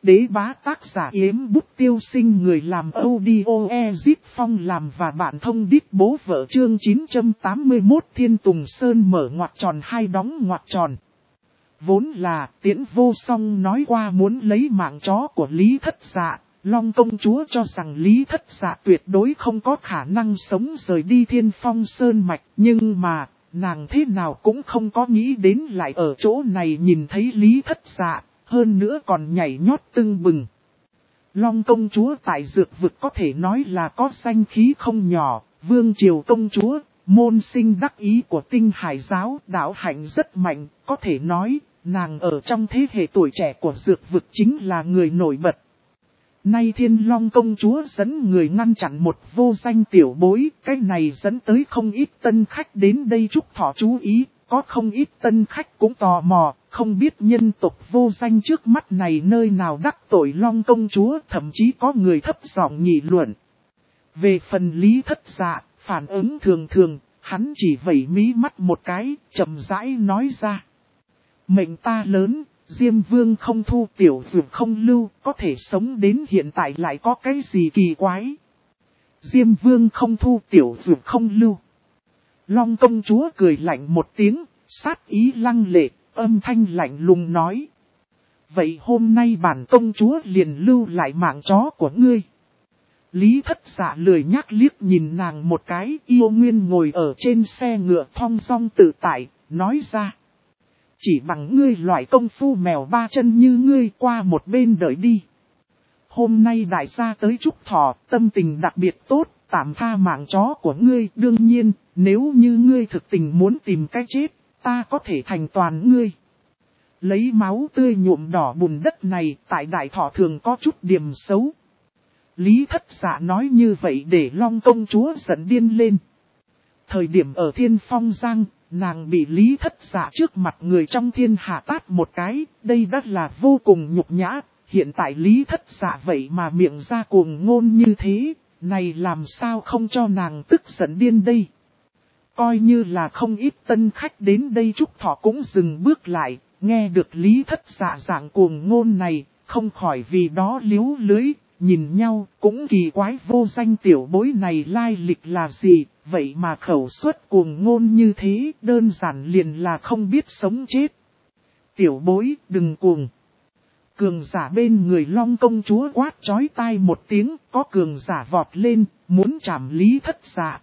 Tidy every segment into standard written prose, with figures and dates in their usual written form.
đế bá tác giả Yếm Bút Tiêu Sinh, người làm audio Ezip Phong làm và bạn thông đít bố vợ. Chương 981 Thiên Tùng Sơn mở ngoặc tròn hai đóng ngoặc tròn. Vốn là Tiễn Vô Song nói qua muốn lấy mạng chó của Lý Thất Dạ, Long công chúa cho rằng Lý Thất Dạ tuyệt đối không có khả năng sống rời đi Thiên Phong Sơn Mạch, nhưng mà nàng thế nào cũng không có nghĩ đến lại ở chỗ này nhìn thấy Lý Thất Dạ, hơn nữa còn nhảy nhót tưng bừng. Long công chúa tại dược vực có thể nói là có danh khí không nhỏ, vương triều công chúa, môn sinh đắc ý của Tinh Hải giáo, đạo hạnh rất mạnh, có thể nói nàng ở trong thế hệ tuổi trẻ của dược vực chính là người nổi bật. Nay Thiên Long công chúa dẫn người ngăn chặn một vô danh tiểu bối, cái này dẫn tới không ít tân khách đến đây chúc thọ chú ý, có không ít tân khách cũng tò mò, không biết nhân tộc vô danh trước mắt này nơi nào đắc tội Long công chúa, thậm chí có người thấp giọng nghị luận. Về phần Lý Thất Dạ, phản ứng thường thường, hắn chỉ vẩy mí mắt một cái, chậm rãi nói ra. Mệnh ta lớn. Diêm Vương không thu, tiểu dược không lưu, có thể sống đến hiện tại lại có cái gì kỳ quái. Diêm Vương không thu, tiểu dược không lưu. Long công chúa cười lạnh một tiếng, sát ý lăng lệ, âm thanh lạnh lùng nói. Vậy hôm nay bản công chúa liền lưu lại mạng chó của ngươi. Lý Thất Dạ lười nhác liếc nhìn nàng một cái, yêu nguyên ngồi ở trên xe ngựa thong dong tự tại, nói ra. Chỉ bằng ngươi loại công phu mèo ba chân như ngươi, qua một bên đợi đi. Hôm nay đại gia tới chúc thọ, tâm tình đặc biệt tốt, tạm tha mạng chó của ngươi. Đương nhiên, nếu như ngươi thực tình muốn tìm cái chết, ta có thể thành toàn ngươi. Lấy máu tươi nhuộm đỏ bùn đất này, tại đại thọ thường có chút điểm xấu. Lý Thất Dạ nói như vậy để Long công chúa giận điên lên. Thời điểm ở Thiên Phong Giang, nàng bị Lý Thất Dạ trước mặt người trong thiên hạ tát một cái, đây đã là vô cùng nhục nhã. Hiện tại Lý Thất Dạ vậy mà miệng ra cuồng ngôn như thế, này làm sao không cho nàng tức giận điên đây. Coi như là không ít tân khách đến đây chúc thọ cũng dừng bước lại, nghe được Lý Thất Dạ dạng cuồng ngôn này, không khỏi vì đó liếu lưới, nhìn nhau cũng kỳ quái vô danh tiểu bối này lai lịch là gì. Vậy mà khẩu suất cuồng ngôn như thế, đơn giản liền là không biết sống chết. Tiểu bối, đừng cuồng. Cường giả bên người Long công chúa quát chói tai một tiếng, có cường giả vọt lên, muốn chạm Lý Thất Dạ.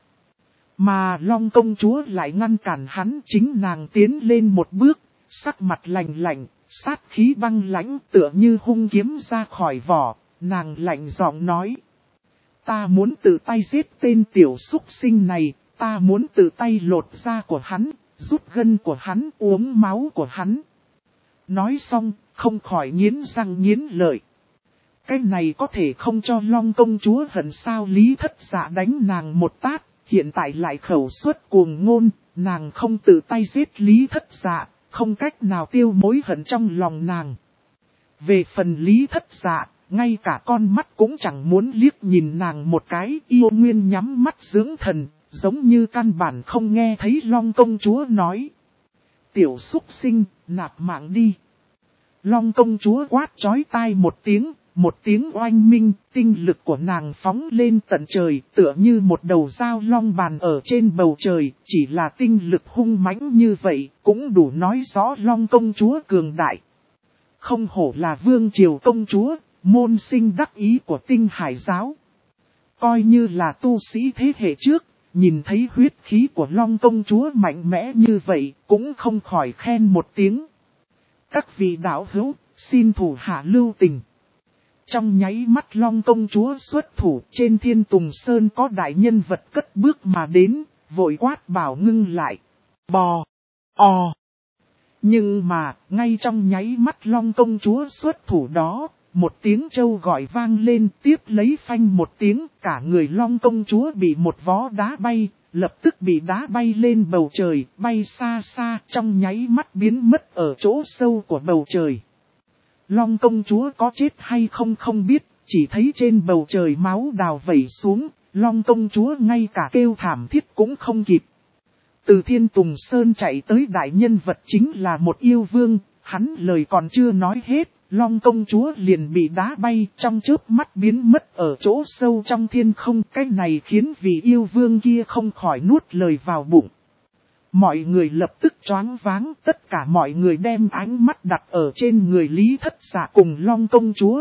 Mà Long công chúa lại ngăn cản hắn, chính nàng tiến lên một bước, sắc mặt lạnh lạnh, sát khí băng lãnh tựa như hung kiếm ra khỏi vỏ, nàng lạnh giọng nói. Ta muốn tự tay giết tên tiểu súc sinh này, ta muốn tự tay lột da của hắn, rút gân của hắn, uống máu của hắn. Nói xong, không khỏi nghiến răng nghiến lợi. Cái này có thể không cho Long công chúa hận sao? Lý Thất Dạ đánh nàng một tát, hiện tại lại khẩu suất cuồng ngôn, nàng không tự tay giết Lý Thất Dạ, không cách nào tiêu mối hận trong lòng nàng. Về phần Lý Thất Dạ, ngay cả con mắt cũng chẳng muốn liếc nhìn nàng một cái, yêu nguyên nhắm mắt dưỡng thần, giống như căn bản không nghe thấy Long công chúa nói. Tiểu súc sinh, nạp mạng đi. Long công chúa quát chói tai một tiếng oanh minh, tinh lực của nàng phóng lên tận trời, tựa như một đầu dao long bàn ở trên bầu trời, chỉ là tinh lực hung mãnh như vậy, cũng đủ nói rõ Long công chúa cường đại. Không hổ là vương triều công chúa, môn sinh đắc ý của Tinh Hải giáo. Coi như là tu sĩ thế hệ trước, nhìn thấy huyết khí của Long công chúa mạnh mẽ như vậy, cũng không khỏi khen một tiếng. Các vị đạo hữu, xin thủ hạ lưu tình. Trong nháy mắt Long công chúa xuất thủ, trên Thiên Tùng Sơn có đại nhân vật cất bước mà đến, vội quát bảo ngưng lại. Bò, o. Nhưng mà, ngay trong nháy mắt Long công chúa xuất thủ đó, một tiếng trâu gọi vang lên, tiếp lấy phanh một tiếng, cả người Long công chúa bị một vó đá bay, lập tức bị đá bay lên bầu trời, bay xa xa, trong nháy mắt biến mất ở chỗ sâu của bầu trời. Long công chúa có chết hay không không biết, chỉ thấy trên bầu trời máu đào vẩy xuống, Long công chúa ngay cả kêu thảm thiết cũng không kịp. Từ Thiên Tùng Sơn chạy tới đại nhân vật chính là một yêu vương, hắn lời còn chưa nói hết, Long công chúa liền bị đá bay trong chớp mắt biến mất ở chỗ sâu trong thiên không. Cái này khiến vị yêu vương kia không khỏi nuốt lời vào bụng. Mọi người lập tức choáng váng, tất cả mọi người đem ánh mắt đặt ở trên người Lý Thất Dạ cùng Long công chúa.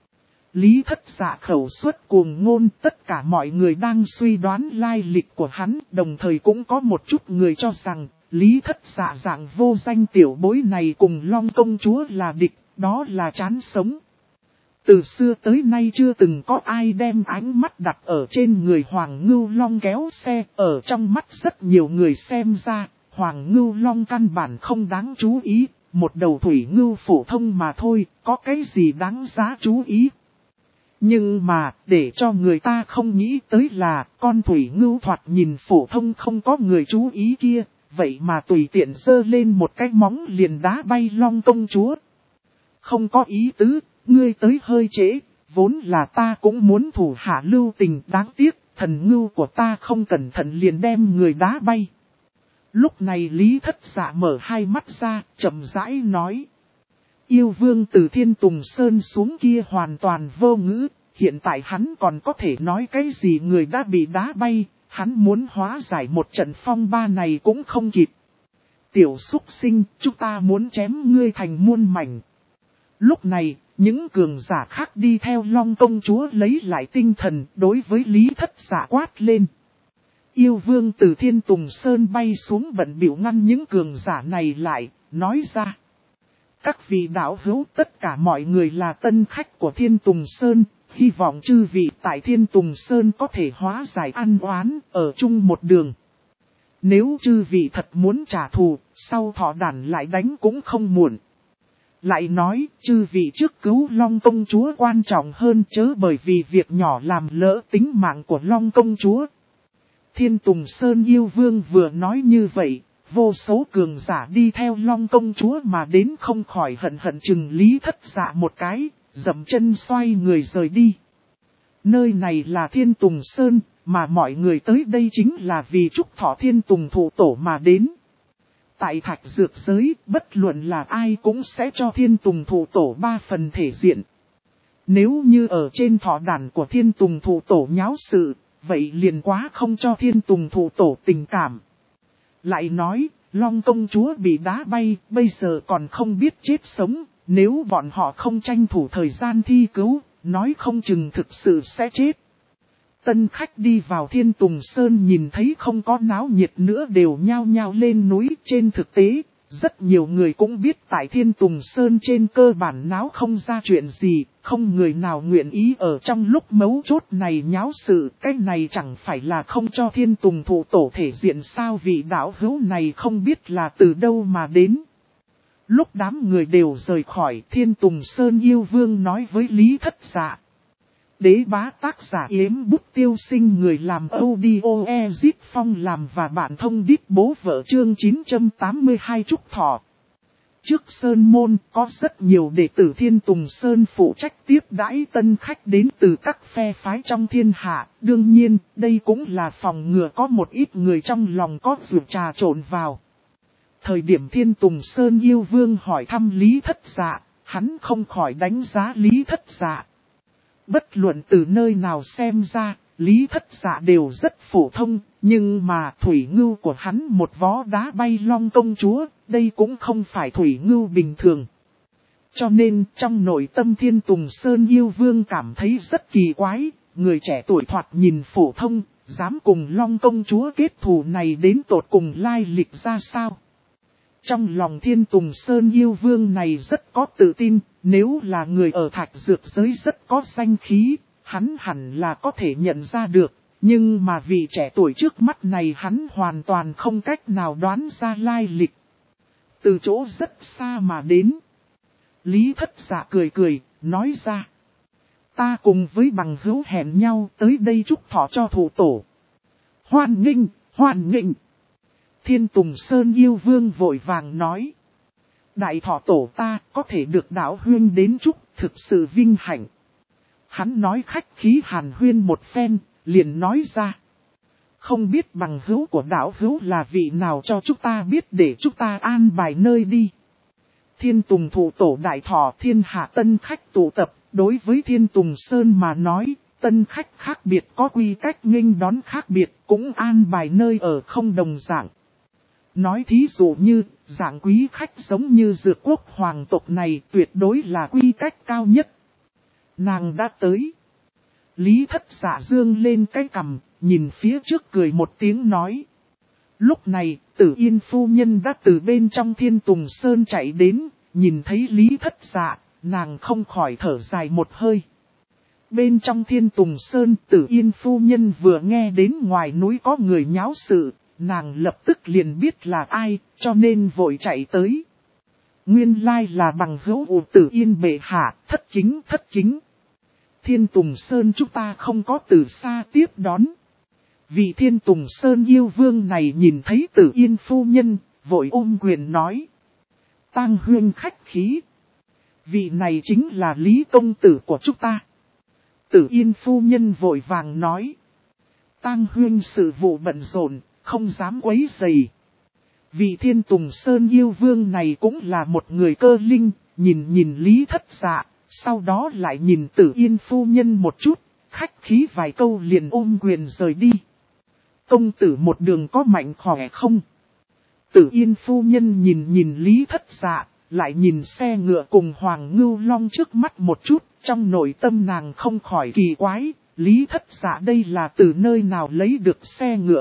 Lý Thất Dạ khẩu xuất cuồng ngôn, tất cả mọi người đang suy đoán lai lịch của hắn, đồng thời cũng có một chút người cho rằng, Lý Thất Dạ dạng vô danh tiểu bối này cùng Long công chúa là địch, đó là chán sống. Từ xưa tới nay chưa từng có ai đem ánh mắt đặt ở trên người Hoàng Ngưu Long kéo xe, ở trong mắt rất nhiều người xem ra, Hoàng Ngưu Long căn bản không đáng chú ý, một đầu thủy ngưu phổ thông mà thôi, có cái gì đáng giá chú ý. Nhưng mà, để cho người ta không nghĩ tới là, con thủy ngưu thoạt nhìn phổ thông không có người chú ý kia, vậy mà tùy tiện giơ lên một cái móng liền đá bay Long công chúa. Không có ý tứ, ngươi tới hơi trễ, vốn là ta cũng muốn thủ hạ lưu tình, đáng tiếc, thần ngưu của ta không cẩn thận liền đem người đá bay. Lúc này Lý Thất Dạ mở hai mắt ra, chậm rãi nói. Yêu vương từ Thiên Tùng Sơn xuống kia hoàn toàn vô ngữ, hiện tại hắn còn có thể nói cái gì người đã bị đá bay, hắn muốn hóa giải một trận phong ba này cũng không kịp. Tiểu súc sinh, chúng ta muốn chém ngươi thành muôn mảnh. Lúc này, những cường giả khác đi theo Long công chúa lấy lại tinh thần đối với Lý Thất Dạ quát lên. Yêu vương từ Thiên Tùng Sơn bay xuống bận bịu ngăn những cường giả này lại, nói ra. Các vị đạo hữu tất cả mọi người là tân khách của Thiên Tùng Sơn, hy vọng chư vị tại Thiên Tùng Sơn có thể hóa giải ăn oán, ở chung một đường. Nếu chư vị thật muốn trả thù, sau thọ đản lại đánh cũng không muộn. Lại nói, chư vị trước cứu Long công chúa quan trọng hơn chớ bởi vì việc nhỏ làm lỡ tính mạng của Long công chúa. Thiên Tùng Sơn yêu vương vừa nói như vậy, vô số cường giả đi theo Long công chúa mà đến không khỏi hận chừng Lý Thất Dạ một cái, dậm chân xoay người rời đi. Nơi này là Thiên Tùng Sơn, mà mọi người tới đây chính là vì chúc thọ Thiên Tùng thụ tổ mà đến. Tại thạch dược giới, bất luận là ai cũng sẽ cho Thiên Tùng thụ tổ 3 phần thể diện. Nếu như ở trên thọ đản của Thiên Tùng thụ tổ nháo sự, vậy liền quá không cho Thiên Tùng thụ tổ tình cảm. Lại nói, Long công chúa bị đá bay, bây giờ còn không biết chết sống, nếu bọn họ không tranh thủ thời gian thi cứu, nói không chừng thực sự sẽ chết. Tân khách đi vào Thiên Tùng Sơn nhìn thấy không có náo nhiệt nữa đều nhao nhao lên núi. Trên thực tế, rất nhiều người cũng biết tại Thiên Tùng Sơn trên cơ bản náo không ra chuyện gì, không người nào nguyện ý ở trong lúc mấu chốt này nháo sự. Cái này chẳng phải là không cho Thiên Tùng thụ tổ thể diện sao, vị đạo hữu này không biết là từ đâu mà đến. Lúc đám người đều rời khỏi, Thiên Tùng Sơn yêu vương nói với Lý Thất Dạ. Đế bá tác giả Yếm Bút Tiêu Sinh, người làm audio Ezip Phong làm và bạn thông đít bố vợ chương 982 Trúc Thọ. Trước Sơn Môn có rất nhiều đệ tử Thiên Tùng Sơn phụ trách tiếp đãi tân khách đến từ các phe phái trong thiên hạ. Đương nhiên, đây cũng là phòng ngừa có một ít người trong lòng có rượu trà trộn vào. Thời điểm Thiên Tùng Sơn yêu vương hỏi thăm Lý Thất Dạ, hắn không khỏi đánh giá Lý Thất Dạ. Bất luận từ nơi nào xem ra, Lý Thất Dạ đều rất phổ thông, nhưng mà thủy ngưu của hắn một vó đá bay Long công chúa, đây cũng không phải thủy ngưu bình thường. Cho nên trong nội tâm Thiên Tùng Sơn yêu vương cảm thấy rất kỳ quái, người trẻ tuổi thoạt nhìn phổ thông, dám cùng Long công chúa kết thù này đến tột cùng lai lịch ra sao. Trong lòng Thiên Tùng Sơn yêu vương này rất có tự tin, nếu là người ở thạch dược giới rất có danh khí, hắn hẳn là có thể nhận ra được, nhưng mà vị trẻ tuổi trước mắt này hắn hoàn toàn không cách nào đoán ra lai lịch. Từ chỗ rất xa mà đến. Lý Thất Dạ cười cười, nói ra. Ta cùng với bằng hữu hẹn nhau tới đây chúc thọ cho thụ tổ. Hoan nghênh, hoan nghênh. Thiên Tùng Sơn yêu vương vội vàng nói. Đại thọ tổ ta có thể được đạo huyên đến chúc, thực sự vinh hạnh. Hắn nói khách khí hàn huyên một phen, liền nói ra. Không biết bằng hữu của đạo hữu là vị nào cho chúng ta biết để chúng ta an bài nơi đi. Thiên Tùng thụ tổ đại thọ, thiên hạ tân khách tụ tập, đối với Thiên Tùng Sơn mà nói, tân khách khác biệt có quy cách nghênh đón khác biệt, cũng an bài nơi ở không đồng dạng. Nói thí dụ như, dạng quý khách giống như Dược Quốc hoàng tộc này tuyệt đối là quy cách cao nhất. Nàng đã tới. Lý Thất Dạ dương lên cái cằm, nhìn phía trước cười một tiếng nói. Lúc này, Tử Yên phu nhân đã từ bên trong Thiên Tùng Sơn chạy đến, nhìn thấy Lý Thất Dạ, nàng không khỏi thở dài một hơi. Bên trong Thiên Tùng Sơn, Tử Yên phu nhân vừa nghe đến ngoài núi có người nháo sự, nàng lập tức liền biết là ai, cho nên vội chạy tới. Nguyên lai là bằng hữu của Tử Yên bệ hạ, thất kính. Thiên Tùng Sơn chúng ta không có từ xa tiếp đón. Vị Thiên Tùng Sơn yêu vương này nhìn thấy Tử Yên phu nhân, vội ôm quyền nói. Tang huynh khách khí. Vị này chính là Lý công tử của chúng ta. Tử Yên phu nhân vội vàng nói. Tang huynh sự vụ bận rộn, không dám quấy rầy. Vị Thiên Tùng Sơn yêu vương này cũng là một người cơ linh, nhìn Lý Thất Dạ, sau đó lại nhìn Tử Yên phu nhân một chút, khách khí vài câu liền ôm quyền rời đi. Công tử một đường có mạnh khỏe không? Tử Yên phu nhân nhìn Lý Thất Dạ, lại nhìn xe ngựa cùng Hoàng Ngưu Long trước mắt một chút, trong nội tâm nàng không khỏi kỳ quái, Lý Thất Dạ đây là từ nơi nào lấy được xe ngựa.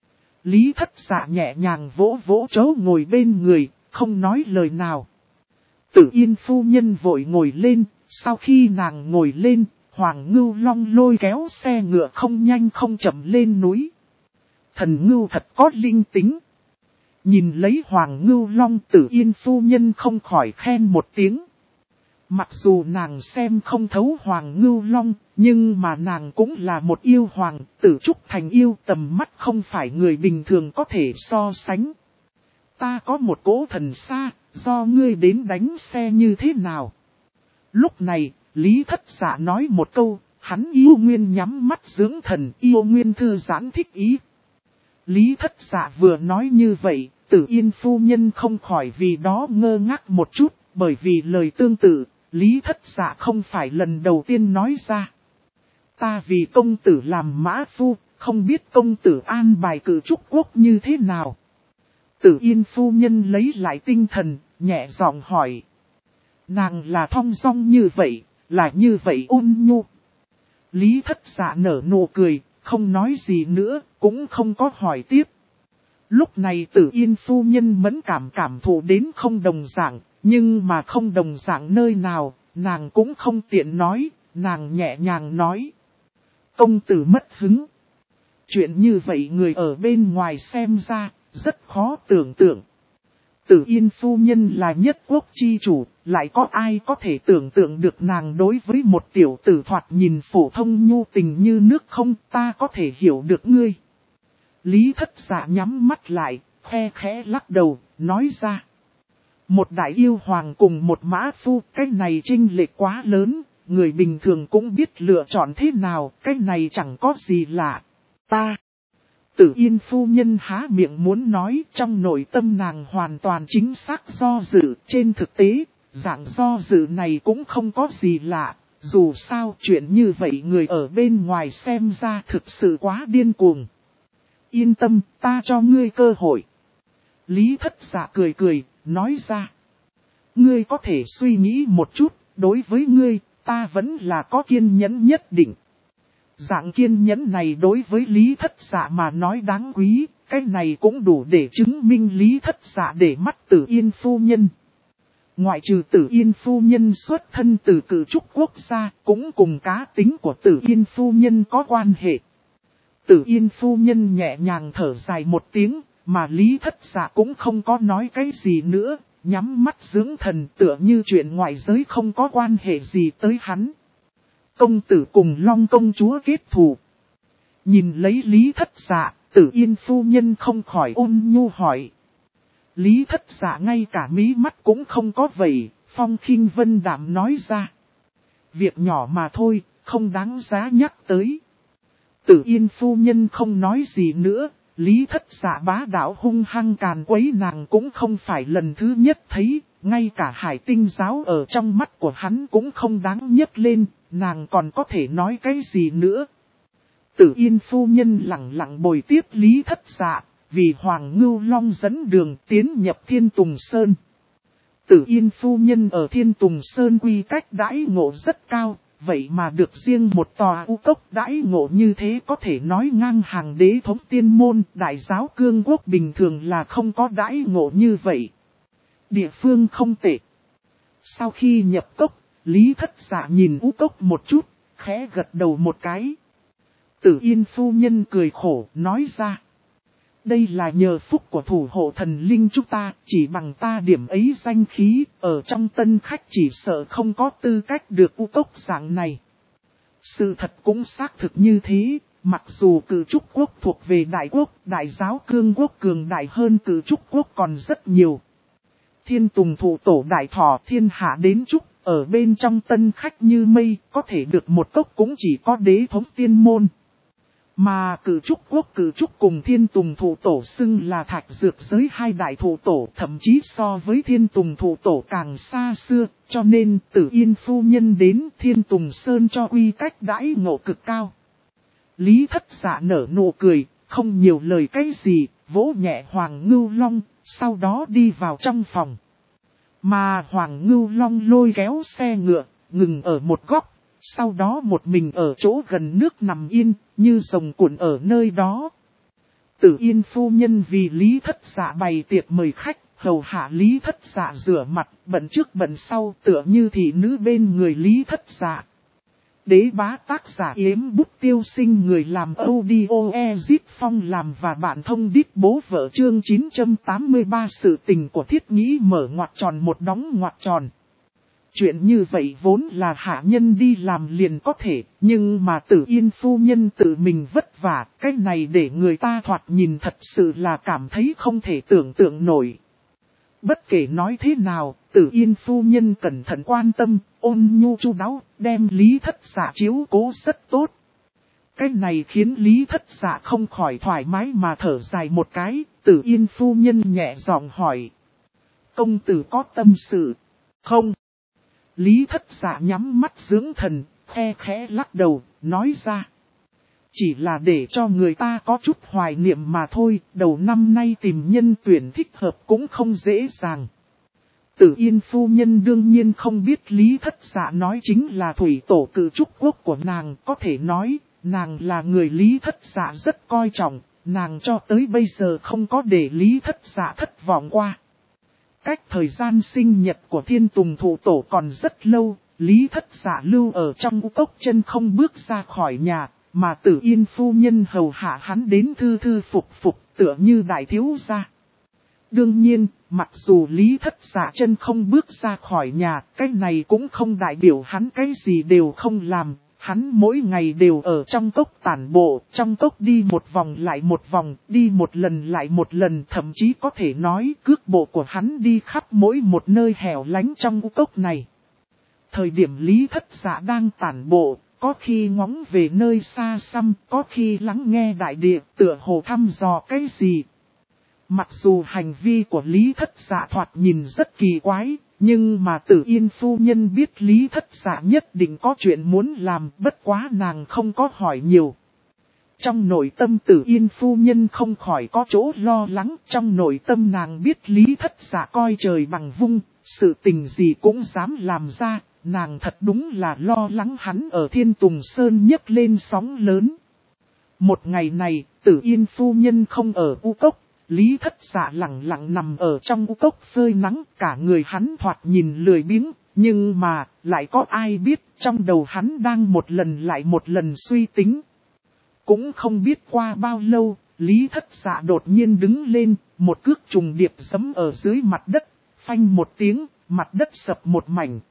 Lý Thất Dạ nhẹ nhàng vỗ vỗ chỗ ngồi bên người, không nói lời nào. Tử Yên phu nhân vội ngồi lên, sau khi nàng ngồi lên, Hoàng Ngưu Long lôi kéo xe ngựa không nhanh không chậm lên núi. Thần Ngưu thật có linh tính. Nhìn lấy Hoàng Ngưu Long, Tử Yên phu nhân không khỏi khen một tiếng. Mặc dù nàng xem không thấu Hoàng Ngưu Long, nhưng mà nàng cũng là một yêu hoàng, tử trúc thành yêu, tầm mắt không phải người bình thường có thể so sánh. Ta có một cỗ thần xa, do ngươi đến đánh xe như thế nào? Lúc này, Lý Thất Dạ nói một câu, hắn yêu nguyên nhắm mắt dưỡng thần, yêu nguyên thư giãn thích ý. Lý Thất Dạ vừa nói như vậy, Tử Yên phu nhân không khỏi vì đó ngơ ngác một chút, bởi vì lời tương tự, Lý Thất Dạ không phải lần đầu tiên nói ra. Ta vì công tử làm mã phu, không biết công tử an bài cử trúc quốc như thế nào. Tử Yên phu nhân lấy lại tinh thần, nhẹ giọng hỏi. Nàng là thong dong như vậy, là như vậy ôn nhu. Lý Thất Dạ nở nụ cười, không nói gì nữa, cũng không có hỏi tiếp. Lúc này Tử Yên phu nhân mẫn cảm thụ đến không đồng dạng, nhưng mà không đồng dạng nơi nào, nàng cũng không tiện nói, nàng nhẹ nhàng nói. Công tử mất hứng. Chuyện như vậy người ở bên ngoài xem ra, rất khó tưởng tượng. Tử Yên phu nhân là nhất quốc chi chủ, lại có ai có thể tưởng tượng được nàng đối với một tiểu tử thoạt nhìn phổ thông nhu tình như nước không, ta có thể hiểu được ngươi. Lý Thất Dạ nhắm mắt lại, khe khẽ lắc đầu, nói ra. Một đại yêu hoàng cùng một mã phu, cái này chênh lệch quá lớn, người bình thường cũng biết lựa chọn thế nào, cái này chẳng có gì lạ. Ta. Tử Yên phu nhân há miệng muốn nói, trong nội tâm nàng hoàn toàn chính xác do dự, trên thực tế, dạng do dự này cũng không có gì lạ, dù sao chuyện như vậy người ở bên ngoài xem ra thực sự quá điên cuồng. Yên tâm, ta cho ngươi cơ hội. Lý Thất Dạ cười, nói ra. Ngươi có thể suy nghĩ một chút, đối với ngươi, ta vẫn là có kiên nhẫn nhất định. Dạng kiên nhẫn này đối với Lý Thất Dạ mà nói đáng quý, cái này cũng đủ để chứng minh Lý Thất Dạ để mắt Tử Yên phu nhân. Ngoại trừ Tử Yên phu nhân xuất thân từ cử trúc quốc gia, cũng cùng cá tính của Tử Yên phu nhân có quan hệ. Tử Yên phu nhân nhẹ nhàng thở dài một tiếng, mà Lý Thất Dạ cũng không có nói cái gì nữa, nhắm mắt dưỡng thần tựa như chuyện ngoại giới không có quan hệ gì tới hắn. Công tử cùng Long công chúa kết thù. Nhìn lấy Lý Thất Dạ, Tử Yên phu nhân không khỏi ôn nhu hỏi. Lý Thất Dạ ngay cả mí mắt cũng không có vậy, phong khinh vân đạm nói ra. Việc nhỏ mà thôi, không đáng giá nhắc tới. Tử Yên phu nhân không nói gì nữa, Lý Thất Dạ bá đạo hung hăng càn quấy nàng cũng không phải lần thứ nhất thấy, ngay cả Hải Tinh giáo ở trong mắt của hắn cũng không đáng nhấc lên, nàng còn có thể nói cái gì nữa. Tử Yên phu nhân lặng lặng bồi tiếp Lý Thất Dạ, vì Hoàng Ngưu Long dẫn đường tiến nhập Thiên Tùng Sơn. Tử Yên phu nhân ở Thiên Tùng Sơn quy cách đãi ngộ rất cao, vậy mà được riêng một tòa u cốc đãi ngộ như thế có thể nói ngang hàng đế thống tiên môn, đại giáo cương quốc bình thường là không có đãi ngộ như vậy. Địa phương không tệ. Sau khi nhập cốc, Lý Thất Dạ nhìn u cốc một chút, khẽ gật đầu một cái. Tử Yên phu nhân cười khổ, nói ra. Đây là nhờ phúc của thủ hộ thần linh chúng ta, chỉ bằng ta điểm ấy danh khí, ở trong tân khách chỉ sợ không có tư cách được u cốc dạng này. Sự thật cũng xác thực như thế, mặc dù Cử Trúc quốc thuộc về đại quốc, đại giáo cương quốc cường đại hơn Cử Trúc quốc còn rất nhiều. Thiên Tùng thủ tổ đại thọ thiên hạ đến Trúc, ở bên trong tân khách như mây, có thể được một cốc cũng chỉ có đế thống tiên môn. Mà Cử Trúc quốc Cử Trúc cùng Thiên Tùng thủ tổ xưng là thạch dược giới hai đại thủ tổ, thậm chí so với Thiên Tùng thủ tổ càng xa xưa, cho nên Tử Yên phu nhân đến Thiên Tùng Sơn cho quy cách đãi ngộ cực cao. Lý Thất Dạ nở nụ cười, không nhiều lời cái gì, vỗ nhẹ Hoàng Ngưu Long, sau đó đi vào trong phòng. Mà Hoàng Ngưu Long lôi kéo xe ngựa, ngừng ở một góc. Sau đó một mình ở chỗ gần nước nằm yên, như rồng cuộn ở nơi đó. Tử Yên phu nhân vì Lý Thất Dạ bày tiệc mời khách, hầu hạ Lý Thất Dạ rửa mặt, bận trước bận sau tựa như thị nữ bên người Lý Thất Dạ. Đế bá tác giả Yếm Bút Tiêu Sinh, người làm audio Ezip Phong làm và bạn thông đít bố vợ chương 983 sự tình của Thiết Nghĩ mở ngoặc tròn một đóng ngoặc tròn. Chuyện như vậy vốn là hạ nhân đi làm liền có thể, nhưng mà Tử Yên phu nhân tự mình vất vả, cái này để người ta thoạt nhìn thật sự là cảm thấy không thể tưởng tượng nổi. Bất kể nói thế nào, Tử Yên phu nhân cẩn thận quan tâm, ôn nhu chu đáo, đem Lý Thất Dạ chiếu cố rất tốt. Cái này khiến Lý Thất Dạ không khỏi thoải mái mà thở dài một cái, Tử Yên phu nhân nhẹ giọng hỏi. Công tử có tâm sự, không? Lý Thất Dạ nhắm mắt dưỡng thần, khe khẽ lắc đầu, nói ra. Chỉ là để cho người ta có chút hoài niệm mà thôi, đầu năm nay tìm nhân tuyển thích hợp cũng không dễ dàng. Tử Yên phu nhân đương nhiên không biết Lý Thất Dạ nói chính là thủy tổ Cử Trúc quốc của nàng, có thể nói, nàng là người Lý Thất Dạ rất coi trọng, nàng cho tới bây giờ không có để Lý Thất Dạ thất vọng qua. Cách thời gian sinh nhật của Thiên Tùng thủ tổ còn rất lâu, Lý Thất Dạ lưu ở trong u cốc chân không bước ra khỏi nhà, mà Tử Yên phu nhân hầu hạ hắn đến thư thư phục phục tựa như đại thiếu gia. Đương nhiên, mặc dù Lý Thất Dạ chân không bước ra khỏi nhà, cái này cũng không đại biểu hắn cái gì đều không làm. Hắn mỗi ngày đều ở trong cốc tản bộ, trong cốc đi một vòng lại một vòng, đi một lần lại một lần, thậm chí có thể nói cước bộ của hắn đi khắp mỗi một nơi hẻo lánh trong cốc này. Thời điểm Lý Thất Dạ đang tản bộ, có khi ngóng về nơi xa xăm, có khi lắng nghe đại địa, tựa hồ thăm dò cái gì. Mặc dù hành vi của Lý Thất Dạ thoạt nhìn rất kỳ quái, nhưng mà Tử Yên phu nhân biết Lý Thất Dạ nhất định có chuyện muốn làm, bất quá nàng không có hỏi nhiều. Trong nội tâm Tử Yên phu nhân không khỏi có chỗ lo lắng, trong nội tâm nàng biết Lý Thất Dạ coi trời bằng vung, sự tình gì cũng dám làm ra, nàng thật đúng là lo lắng hắn ở Thiên Tùng Sơn nhấc lên sóng lớn. Một ngày này, Tử Yên phu nhân không ở u cốc. Lý Thất Dạ lặng lặng nằm ở trong u cốc phơi nắng, cả người hắn thoạt nhìn lười biếng, nhưng mà, lại có ai biết trong đầu hắn đang một lần lại một lần suy tính. Cũng không biết qua bao lâu, Lý Thất Dạ đột nhiên đứng lên, một cước trùng điệp giẫm ở dưới mặt đất, phanh một tiếng, mặt đất sập một mảnh.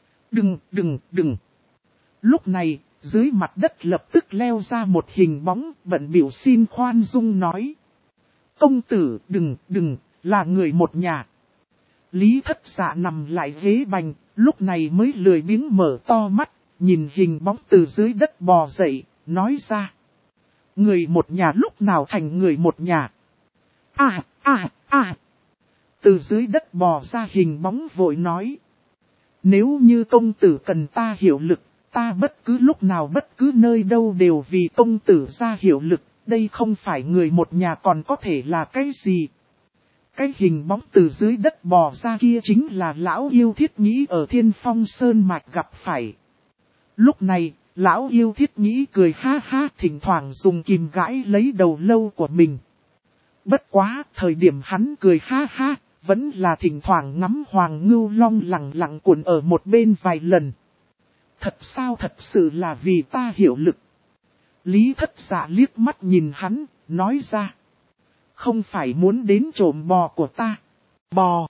Đừng. Lúc này, dưới mặt đất lập tức leo ra một hình bóng, bận biểu xin khoan dung nói. Công tử, đừng, là người một nhà. Lý Thất Dạ nằm lại ghế bành, lúc này mới lười biếng mở to mắt, nhìn hình bóng từ dưới đất bò dậy, nói ra. Người một nhà lúc nào thành người một nhà? Từ dưới đất bò ra hình bóng vội nói. Nếu như công tử cần ta hiệu lực, ta bất cứ lúc nào bất cứ nơi đâu đều vì công tử ra hiệu lực, đây không phải người một nhà còn có thể là cái gì. Cái hình bóng từ dưới đất bò ra kia chính là lão yêu Thiết Nhĩ ở Thiên Phong Sơn Mạch gặp phải. Lúc này, lão yêu Thiết Nhĩ cười ha ha, thỉnh thoảng dùng kìm gãi lấy đầu lâu của mình. Bất quá, thời điểm hắn cười ha ha, vẫn là thỉnh thoảng ngắm Hoàng Ngưu Long lặng lặng cuộn ở một bên vài lần. Thật sao, thật sự là vì ta hiệu lực. Lý Thất Dạ liếc mắt nhìn hắn, nói ra. Không phải muốn đến trộm bò của ta. Bò.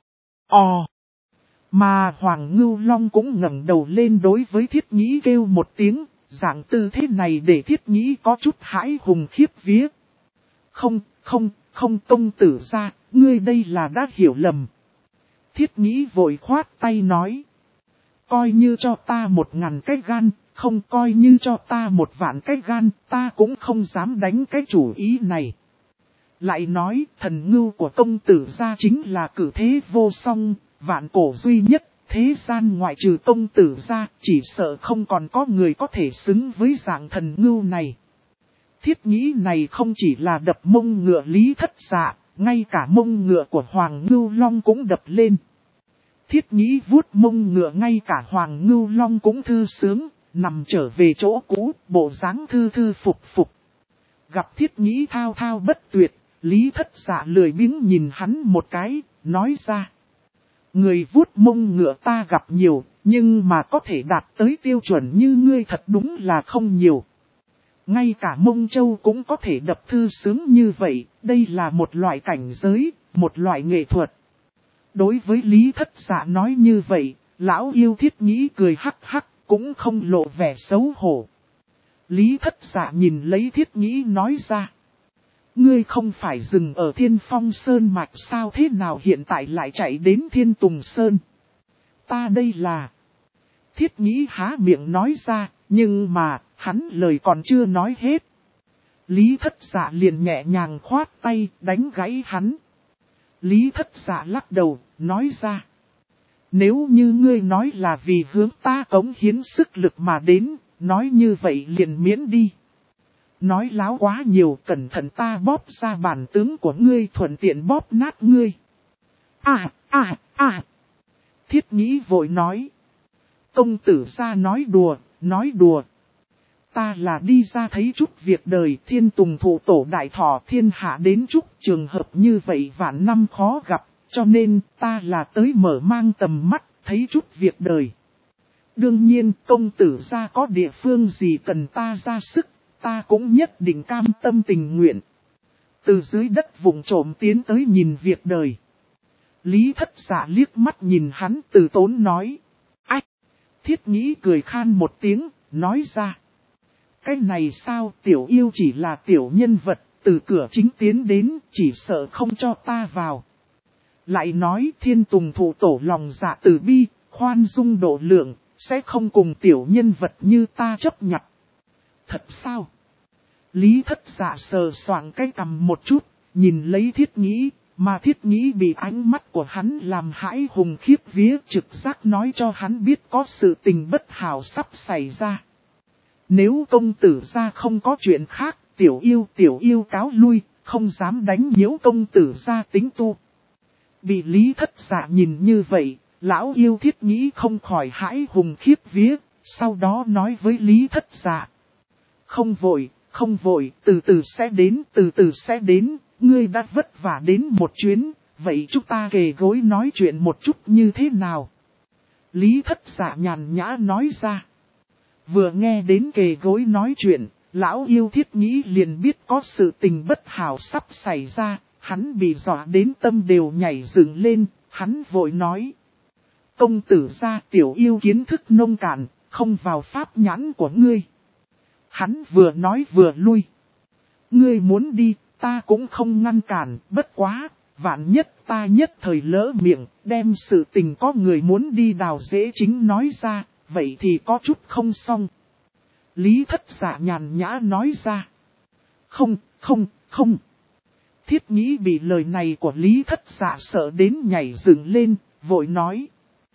Mà Hoàng Ngưu Long cũng ngẩng đầu lên đối với Thiết Nhĩ kêu một tiếng, dạng tư thế này để Thiết Nhĩ có chút hãi hùng khiếp vía. Không, công tử ra, ngươi đây là đã hiểu lầm. Thiết Nhĩ vội khoát tay nói. Coi như cho ta 1000 cái gan, không coi như cho ta 1.000 cái gan, ta cũng không dám đánh cái chủ ý này. Lại nói, thần ngưu của công tử ra chính là cử thế vô song, vạn cổ duy nhất, thế gian ngoại trừ công tử ra, chỉ sợ không còn có người có thể xứng với dạng thần ngưu này. Thiết Nhĩ này không chỉ là đập mông ngựa Lý Thất Dạ, ngay cả mông ngựa của Hoàng Ngưu Long cũng đập lên. Thiết Nhĩ vuốt mông ngựa ngay cả Hoàng Ngưu Long cũng thư sướng, nằm trở về chỗ cũ, bộ dáng thư thư phục phục. Gặp Thiết Nhĩ thao thao bất tuyệt, Lý Thất Dạ lười biếng nhìn hắn một cái, nói ra. Người vuốt mông ngựa ta gặp nhiều, nhưng mà có thể đạt tới tiêu chuẩn như ngươi thật đúng là không nhiều. Ngay cả Mông Châu cũng có thể đập thư sướng như vậy, đây là một loại cảnh giới, một loại nghệ thuật. Đối với Lý Thất Dạ nói như vậy, lão yêu Thiết Nhĩ cười hắc hắc, cũng không lộ vẻ xấu hổ. Lý Thất Dạ nhìn lấy Thiết Nhĩ nói ra. Ngươi không phải dừng ở Thiên Phong Sơn Mạch sao, thế nào hiện tại lại chạy đến Thiên Tùng Sơn? Ta đây là... Thiết Nhĩ há miệng nói ra, nhưng mà, hắn lời còn chưa nói hết. Lý Thất Dạ liền nhẹ nhàng khoát tay, đánh gãy hắn. Lý Thất Dạ lắc đầu, nói ra. Nếu như ngươi nói là vì hướng ta cống hiến sức lực mà đến, nói như vậy liền miễn đi. Nói láo quá nhiều, cẩn thận ta bóp ra bản tướng của ngươi, thuận tiện bóp nát ngươi. Thiết Nhĩ vội nói. Công tử ra nói đùa. Ta là đi ra thấy chút việc đời, Thiên Tùng thụ tổ đại thọ thiên hạ đến chút trường hợp như vậy vạn năm khó gặp, cho nên ta là tới mở mang tầm mắt, thấy chút việc đời. Đương nhiên công tử ra có địa phương gì cần ta ra sức, ta cũng nhất định cam tâm tình nguyện. Từ dưới đất vùng trộm tiến tới nhìn việc đời. Lý Thất Dạ liếc mắt nhìn hắn, từ tốn nói. Ách! Thiết Nhĩ cười khan một tiếng, nói ra. Cái này sao, tiểu yêu chỉ là tiểu nhân vật, từ cửa chính tiến đến, chỉ sợ không cho ta vào. Lại nói Thiên Tùng thụ tổ lòng dạ từ bi, khoan dung độ lượng, sẽ không cùng tiểu nhân vật như ta chấp nhận. Thật sao? Lý Thất Dạ sờ soạng cái cằm một chút, nhìn lấy Thiết Nhĩ, mà Thiết Nhĩ bị ánh mắt của hắn làm hãi hùng khiếp vía, trực giác nói cho hắn biết có sự tình bất hảo sắp xảy ra. Nếu công tử ra không có chuyện khác, tiểu yêu cáo lui, không dám đánh nhiễu công tử ra tính tu. Bị Lý Thất Dạ nhìn như vậy, lão yêu Thiết Nhĩ không khỏi hãi hùng khiếp vía, sau đó nói với Lý Thất Dạ. Không vội, từ từ sẽ đến, ngươi đã vất vả đến một chuyến, vậy chúng ta kề gối nói chuyện một chút như thế nào? Lý Thất Dạ nhàn nhã nói ra. Vừa nghe đến kề gối nói chuyện, lão yêu Thiết Nhĩ liền biết có sự tình bất hảo sắp xảy ra, hắn bị dọa đến tâm đều nhảy dựng lên, hắn vội nói. Công tử ra tiểu yêu kiến thức nông cạn, không vào pháp nhãn của ngươi. Hắn vừa nói vừa lui. Ngươi muốn đi, ta cũng không ngăn cản, bất quá, vạn nhất ta nhất thời lỡ miệng, đem sự tình có người muốn đi đào dễ chính nói ra, vậy thì có chút không xong. Lý Thất Dạ nhàn nhã nói ra. Không. Thiết Nhĩ bị lời này của Lý Thất Dạ sợ đến nhảy dựng lên, vội nói.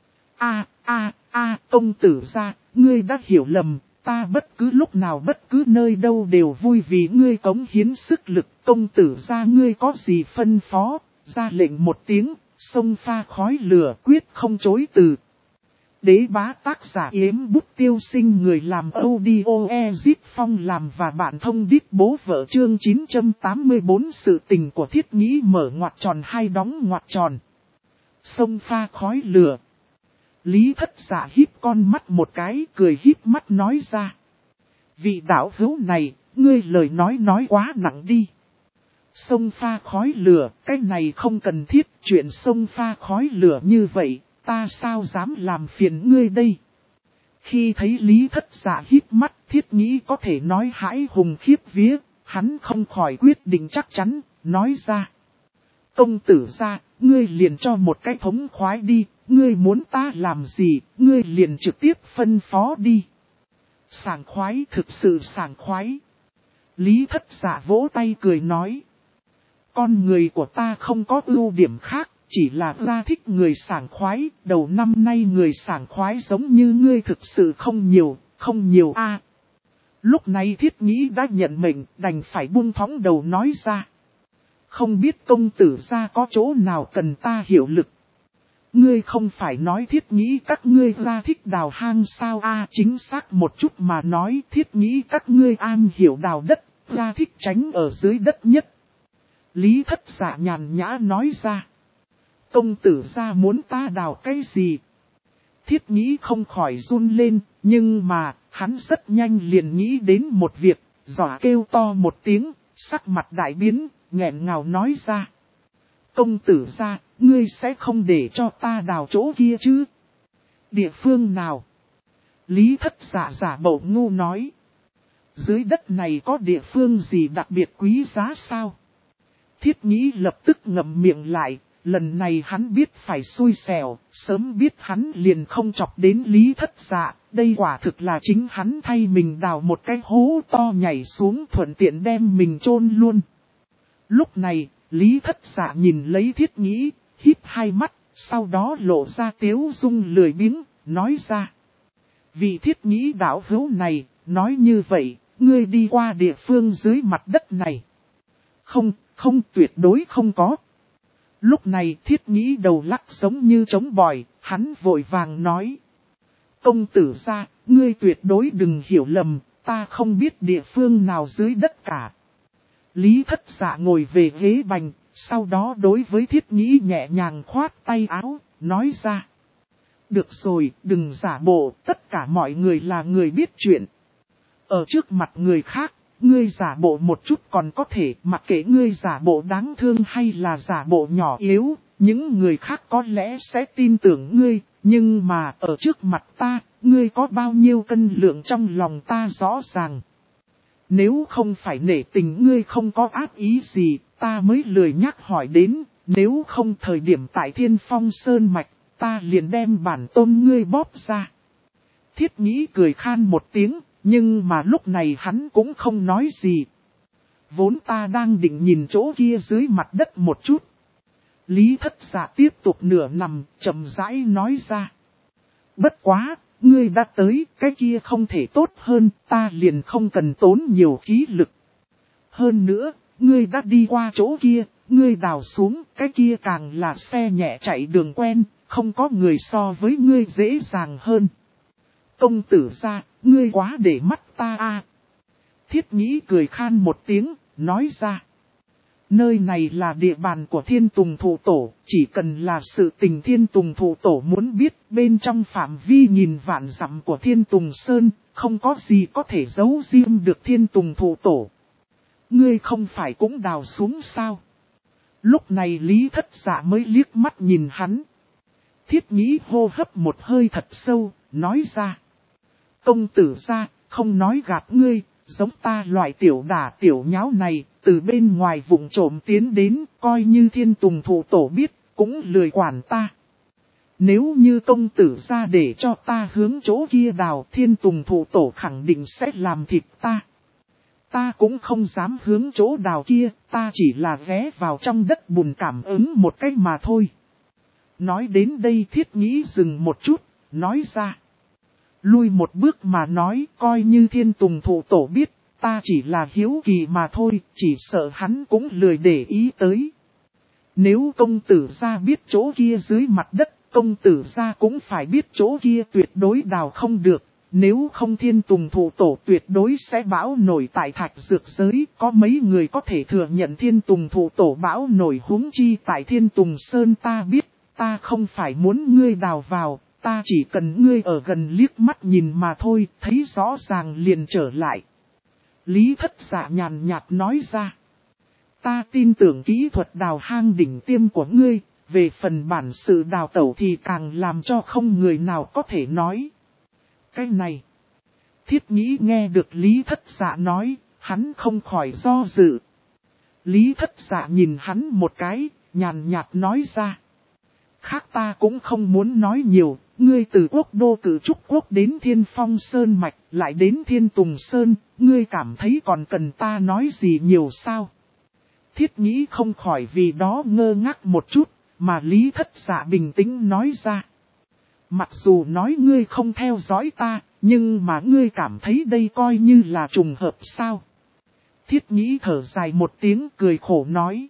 Công tử gia, ngươi đã hiểu lầm, ta bất cứ lúc nào bất cứ nơi đâu đều vui vì ngươi cống hiến sức lực. Công tử gia ngươi có gì phân phó, ra lệnh một tiếng, xông pha khói lửa quyết không chối từ. Đế bá tác giả Yếm Bút Tiêu Sinh, người làm audio Ezip Phong làm và bạn thông đít bố vợ, chương 984. Sự tình của Thiết Nhĩ mở ngoặc tròn hai đóng ngoặc tròn. Xông pha khói lửa. Lý Thất Dạ híp con mắt một cái, cười híp mắt nói ra. Vị đạo hữu này, ngươi lời nói quá nặng đi. Xông pha khói lửa, cái này không cần thiết, chuyện xông pha khói lửa như vậy, ta sao dám làm phiền ngươi đây. Khi thấy Lý Thất Dạ híp mắt, Thiết Nhĩ có thể nói hãi hùng khiếp vía, hắn không khỏi quyết định chắc chắn, nói ra. Công tử gia, ngươi liền cho một cái thống khoái đi, ngươi muốn ta làm gì, ngươi liền trực tiếp phân phó đi. Sảng khoái, thực sự sảng khoái. Lý Thất Dạ vỗ tay cười nói. Con người của ta không có ưu điểm khác, chỉ là ta thích người sảng khoái, đầu năm nay người sảng khoái giống như ngươi thực sự không nhiều a. Lúc này Thiết Nhĩ đã nhận mệnh, đành phải buông thõng đầu nói ra. Không biết công tử gia có chỗ nào cần ta hiệu lực. Ngươi không phải nói Thiết Nhĩ các ngươi ra thích đào hang sao a? Chính xác một chút mà nói, Thiết Nhĩ các ngươi am hiểu đào đất, ra thích tránh ở dưới đất nhất. Lý Thất Dạ nhàn nhã nói ra. Công tử gia muốn ta đào cái gì? Thiết Nhĩ không khỏi run lên, nhưng mà, hắn rất nhanh liền nghĩ đến một việc, dọa kêu to một tiếng, sắc mặt đại biến, nghẹn ngào nói ra. Công tử gia, ngươi sẽ không để cho ta đào chỗ kia chứ? Địa phương nào? Lý Thất Dạ giả bộ ngu nói. Dưới đất này có địa phương gì đặc biệt quý giá sao? Thiết Nhĩ lập tức ngậm miệng lại, lần này hắn biết phải xui xẻo, sớm biết hắn liền không chọc đến Lý Thất Dạ, đây quả thực là chính hắn thay mình đào một cái hố to nhảy xuống thuận tiện đem mình chôn luôn. Lúc này, Lý Thất Dạ nhìn lấy Thiết Nhĩ, híp hai mắt, sau đó lộ ra tiếu dung lười biếng, nói ra. Vị Thiết Nhĩ đạo hữu này, nói như vậy, ngươi đi qua địa phương dưới mặt đất này. Không, tuyệt đối không có. Lúc này Thiết Nhĩ đầu lắc giống như trống bòi, hắn vội vàng nói. Công tử gia, ngươi tuyệt đối đừng hiểu lầm, ta không biết địa phương nào dưới đất cả. Lý Thất Dạ ngồi về ghế bành, sau đó đối với Thiết Nhĩ nhẹ nhàng khoát tay áo, nói ra. Được rồi, đừng giả bộ, tất cả mọi người là người biết chuyện. Ở trước mặt người khác, ngươi giả bộ một chút còn có thể, mặc kệ ngươi giả bộ đáng thương hay là giả bộ nhỏ yếu, những người khác có lẽ sẽ tin tưởng ngươi, nhưng mà ở trước mặt ta, ngươi có bao nhiêu cân lượng trong lòng ta rõ ràng. Nếu không phải nể tình ngươi không có ác ý gì, ta mới lười nhắc hỏi đến, nếu không thời điểm tại Thiên Phong Sơn Mạch, ta liền đem bản tôn ngươi bóp ra. Thiết Nhĩ cười khan một tiếng, nhưng mà lúc này hắn cũng không nói gì. Vốn ta đang định nhìn chỗ kia dưới mặt đất một chút. Lý Thất Dạ tiếp tục nửa nằm, chậm rãi nói ra. Bất quá, ngươi đã tới, cái kia không thể tốt hơn, ta liền không cần tốn nhiều khí lực. Hơn nữa, ngươi đã đi qua chỗ kia, ngươi đào xuống, cái kia càng là xe nhẹ chạy đường quen, không có người so với ngươi dễ dàng hơn. Công tử gia, ngươi quá để mắt ta a. Thiết Nhĩ cười khan một tiếng, nói ra. Nơi này là địa bàn của Thiên Tùng Thụ Tổ, chỉ cần là sự tình Thiên Tùng Thụ Tổ muốn biết, bên trong phạm vi nghìn vạn dặm của Thiên Tùng Sơn, không có gì có thể giấu riêng được Thiên Tùng Thụ Tổ. Ngươi không phải cũng đào xuống sao? Lúc này Lý Thất Dạ mới liếc mắt nhìn hắn. Thiết Nhĩ hô hấp một hơi thật sâu, nói ra. Công tử gia, không nói gạt ngươi, giống ta loại tiểu đả tiểu nháo này, từ bên ngoài vùng trộm tiến đến, coi như Thiên Tùng Thụ Tổ biết, cũng lười quản ta. Nếu như công tử gia để cho ta hướng chỗ kia đào, Thiên Tùng Thụ Tổ khẳng định sẽ làm thịt ta. Ta cũng không dám hướng chỗ đào kia, ta chỉ là ghé vào trong đất bùn cảm ứng một cách mà thôi. Nói đến đây Thiết Nhĩ dừng một chút, nói ra. Lui một bước mà nói, coi như Thiên Tùng Thụ Tổ biết, ta chỉ là hiếu kỳ mà thôi, chỉ sợ hắn cũng lười để ý tới. Nếu công tử gia biết chỗ kia dưới mặt đất, công tử gia cũng phải biết chỗ kia tuyệt đối đào không được. Nếu không Thiên Tùng Thụ Tổ tuyệt đối sẽ bão nổi tại thạch dược giới. Có mấy người có thể thừa nhận Thiên Tùng Thụ Tổ bão nổi, huống chi tại Thiên Tùng Sơn. Ta biết, ta không phải muốn ngươi đào vào, ta chỉ cần ngươi ở gần liếc mắt nhìn mà thôi, thấy rõ ràng liền trở lại. Lý Thất Dạ nhàn nhạt nói ra. Ta tin tưởng kỹ thuật đào hang đỉnh tiêm của ngươi, về phần bản sự đào tẩu thì càng làm cho không người nào có thể nói. Cái này, Thiết Nhĩ nghe được Lý Thất Dạ nói, hắn không khỏi do dự. Lý Thất Dạ nhìn hắn một cái, nhàn nhạt nói ra. Khác ta cũng không muốn nói nhiều, ngươi từ quốc đô Cử Trúc Quốc đến Thiên Phong Sơn Mạch, lại đến Thiên Tùng Sơn, ngươi cảm thấy còn cần ta nói gì nhiều sao? Thiết Nhĩ không khỏi vì đó ngơ ngác một chút, mà Lý Thất Dạ bình tĩnh nói ra. Mặc dù nói ngươi không theo dõi ta, nhưng mà ngươi cảm thấy đây coi như là trùng hợp sao? Thiết Nhĩ thở dài một tiếng cười khổ nói.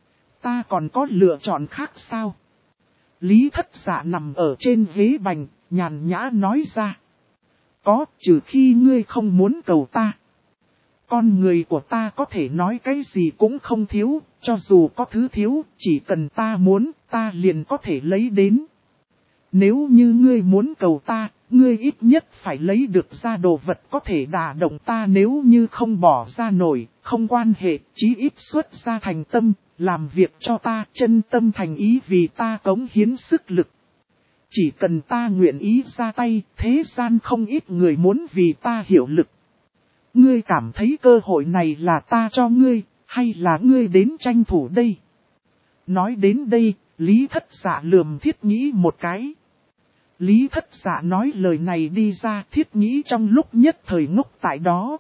Ta còn có lựa chọn khác sao? Lý Thất Dạ nằm ở trên ghế bành, nhàn nhã nói ra. Có, trừ khi ngươi không muốn cầu ta. Con người của ta có thể nói cái gì cũng không thiếu, cho dù có thứ thiếu, chỉ cần ta muốn, ta liền có thể lấy đến. Nếu như ngươi muốn cầu ta, ngươi ít nhất phải lấy được ra đồ vật có thể đả động ta, nếu như không bỏ ra nổi, không quan hệ, chí ít xuất ra thành tâm, làm việc cho ta, chân tâm thành ý vì ta cống hiến sức lực. Chỉ cần ta nguyện ý ra tay, thế gian không ít người muốn vì ta hiệu lực. Ngươi cảm thấy cơ hội này là ta cho ngươi, hay là ngươi đến tranh thủ đây? Nói đến đây, Lý Thất Dạ lườm Thiết Nhĩ một cái. Lý Thất Dạ nói lời này đi ra, Thiết Nhĩ trong lúc nhất thời ngốc tại đó.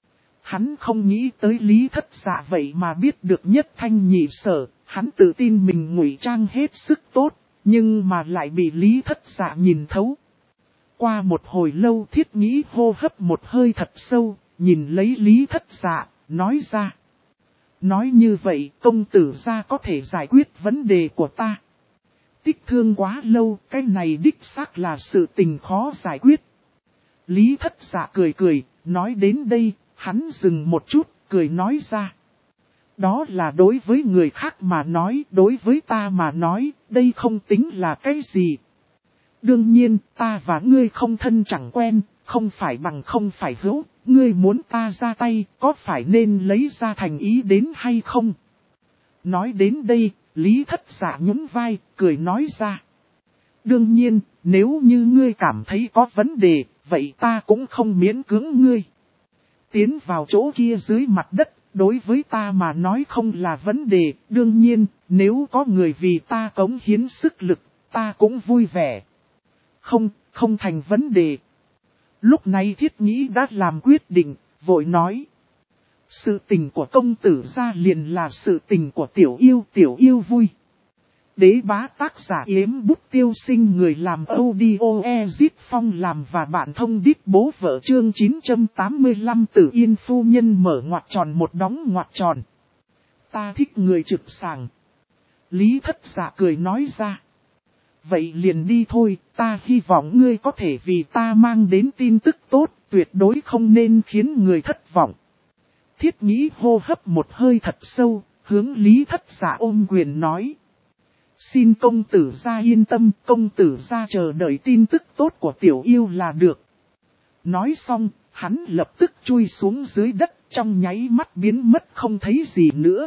Hắn không nghĩ tới Lý Thất Dạ vậy mà biết được nhất thanh nhị sở, hắn tự tin mình ngụy trang hết sức tốt, nhưng mà lại bị Lý Thất Dạ nhìn thấu. Qua một hồi lâu Thiết Nhĩ hô hấp một hơi thật sâu, nhìn lấy Lý Thất Dạ, nói ra. Nói như vậy công tử gia có thể giải quyết vấn đề của ta. Tích thương quá lâu, cái này đích xác là sự tình khó giải quyết. Lý Thất Dạ cười cười, nói đến đây, hắn dừng một chút, cười nói ra. Đó là đối với người khác mà nói, đối với ta mà nói, đây không tính là cái gì. Đương nhiên, ta và ngươi không thân chẳng quen, không phải bằng không phải hữu, ngươi muốn ta ra tay, có phải nên lấy ra thành ý đến hay không? Nói đến đây, Lý Thất Dạ nhún vai, cười nói ra. Đương nhiên, nếu như ngươi cảm thấy có vấn đề, vậy ta cũng không miễn cưỡng ngươi. Tiến vào chỗ kia dưới mặt đất, đối với ta mà nói không là vấn đề, đương nhiên, nếu có người vì ta cống hiến sức lực, ta cũng vui vẻ. Không thành vấn đề. Lúc này Thiết Nhĩ đã làm quyết định, vội nói. Sự tình của công tử gia liền là sự tình của tiểu yêu vui. Đế bá tác giả Yếm Bút Tiêu Sinh, người làm audio Ezit Phong làm và bạn thông đít bố vợ chương 985 Tử Yên phu nhân mở ngoặc tròn một đóng ngoặc tròn. Ta thích người trực sàng. Lý Thất Dạ cười nói ra. Vậy liền đi thôi, ta hy vọng ngươi có thể vì ta mang đến tin tức tốt, tuyệt đối không nên khiến người thất vọng. Thiết Nhĩ hô hấp một hơi thật sâu, hướng Lý Thất Dạ ôm quyền nói. Xin công tử gia yên tâm, công tử gia chờ đợi tin tức tốt của tiểu yêu là được. Nói xong, hắn lập tức chui xuống dưới đất, trong nháy mắt biến mất không thấy gì nữa.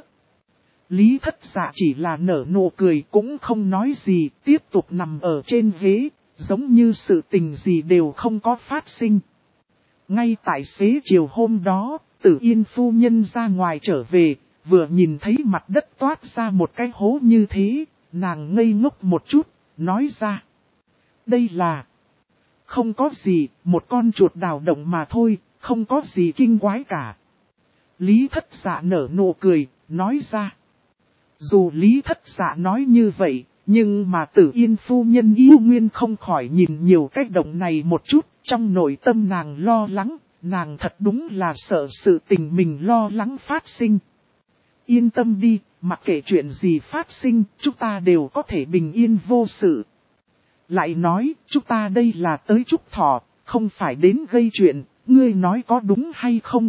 Lý Thất Dạ chỉ là nở nụ cười cũng không nói gì, tiếp tục nằm ở trên ghế, giống như sự tình gì đều không có phát sinh. Ngay tại xế chiều hôm đó, Tử Yên phu nhân ra ngoài trở về, vừa nhìn thấy mặt đất toát ra một cái hố như thế, nàng ngây ngốc một chút, nói ra. Đây là... Không có gì, một con chuột đào động mà thôi, không có gì kinh quái cả. Lý Thất Dạ nở nụ cười, nói ra. Dù Lý Thất Dạ nói như vậy, nhưng mà Tử Yên phu nhân yêu nguyên không khỏi nhìn nhiều cách động này một chút, trong nội tâm nàng lo lắng, nàng thật đúng là sợ sự tình mình lo lắng phát sinh. Yên tâm đi, mặc kệ chuyện gì phát sinh, chúng ta đều có thể bình yên vô sự. Lại nói, chúng ta đây là tới chúc thọ, không phải đến gây chuyện, ngươi nói có đúng hay không?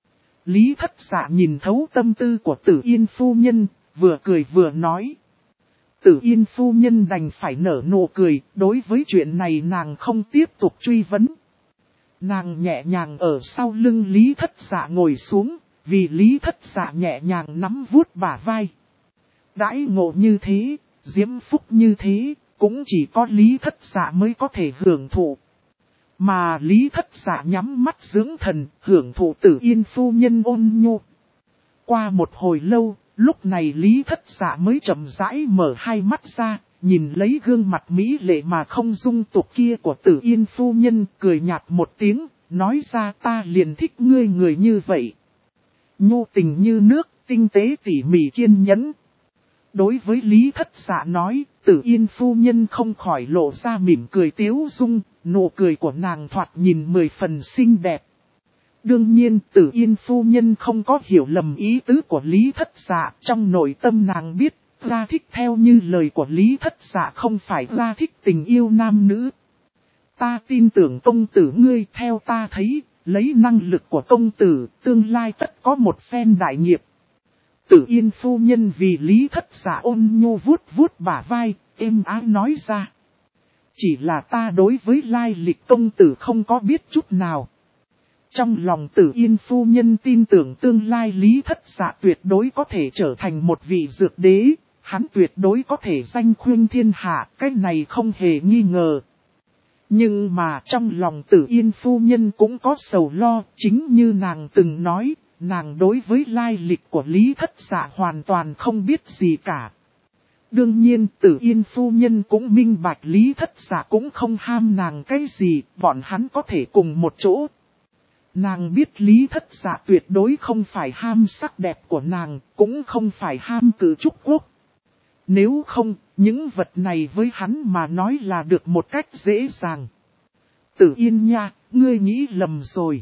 Lý Thất Dạ nhìn thấu tâm tư của Tử Yên phu nhân, vừa cười vừa nói. Tử Yên phu nhân đành phải nở nụ cười, đối với chuyện này nàng không tiếp tục truy vấn. Nàng nhẹ nhàng ở sau lưng Lý Thất Dạ ngồi xuống, vì Lý Thất Dạ nhẹ nhàng nắm vuốt bả vai. Đãi ngộ như thế, diễm phúc như thế, cũng chỉ có Lý Thất Dạ mới có thể hưởng thụ. Mà Lý Thất Dạ nhắm mắt dưỡng thần, hưởng thụ Tử Yên phu nhân ôn nhu. Qua một hồi lâu, lúc này Lý Thất Dạ mới chậm rãi mở hai mắt ra, nhìn lấy gương mặt mỹ lệ mà không dung tục kia của Tử Yên phu nhân, cười nhạt một tiếng, nói ra ta liền thích ngươi người như vậy. Nhu tình như nước, tinh tế tỉ mỉ kiên nhẫn. Đối với Lý Thất Dạ nói, Tử Yên phu nhân không khỏi lộ ra mỉm cười tiếu dung, nụ cười của nàng thoạt nhìn 10 phần xinh đẹp. Đương nhiên, Tử Yên phu nhân không có hiểu lầm ý tứ của Lý Thất Dạ, trong nội tâm nàng biết, ra thích theo như lời của Lý Thất Dạ không phải ra thích tình yêu nam nữ. Ta tin tưởng công tử ngươi, theo ta thấy, lấy năng lực của công tử, tương lai tất có một phen đại nghiệp. Tử Yên phu nhân vì Lý Thất Dạ ôn nhu vuốt vuốt bả vai, êm ái nói ra. Chỉ là ta đối với lai lịch công tử không có biết chút nào. Trong lòng Tử Yên phu nhân tin tưởng tương lai Lý Thất Dạ tuyệt đối có thể trở thành một vị dược đế, hắn tuyệt đối có thể danh khuyên thiên hạ, cái này không hề nghi ngờ. Nhưng mà trong lòng Tử Yên phu nhân cũng có sầu lo, chính như nàng từng nói, nàng đối với lai lịch của Lý Thất Dạ hoàn toàn không biết gì cả. Đương nhiên Tử Yên phu nhân cũng minh bạch Lý Thất Dạ cũng không ham nàng cái gì, bọn hắn có thể cùng một chỗ. Nàng biết Lý Thất Dạ tuyệt đối không phải ham sắc đẹp của nàng, cũng không phải ham cử trúc quốc. Nếu không, những vật này với hắn mà nói là được một cách dễ dàng. Tử Yên nha, ngươi nghĩ lầm rồi.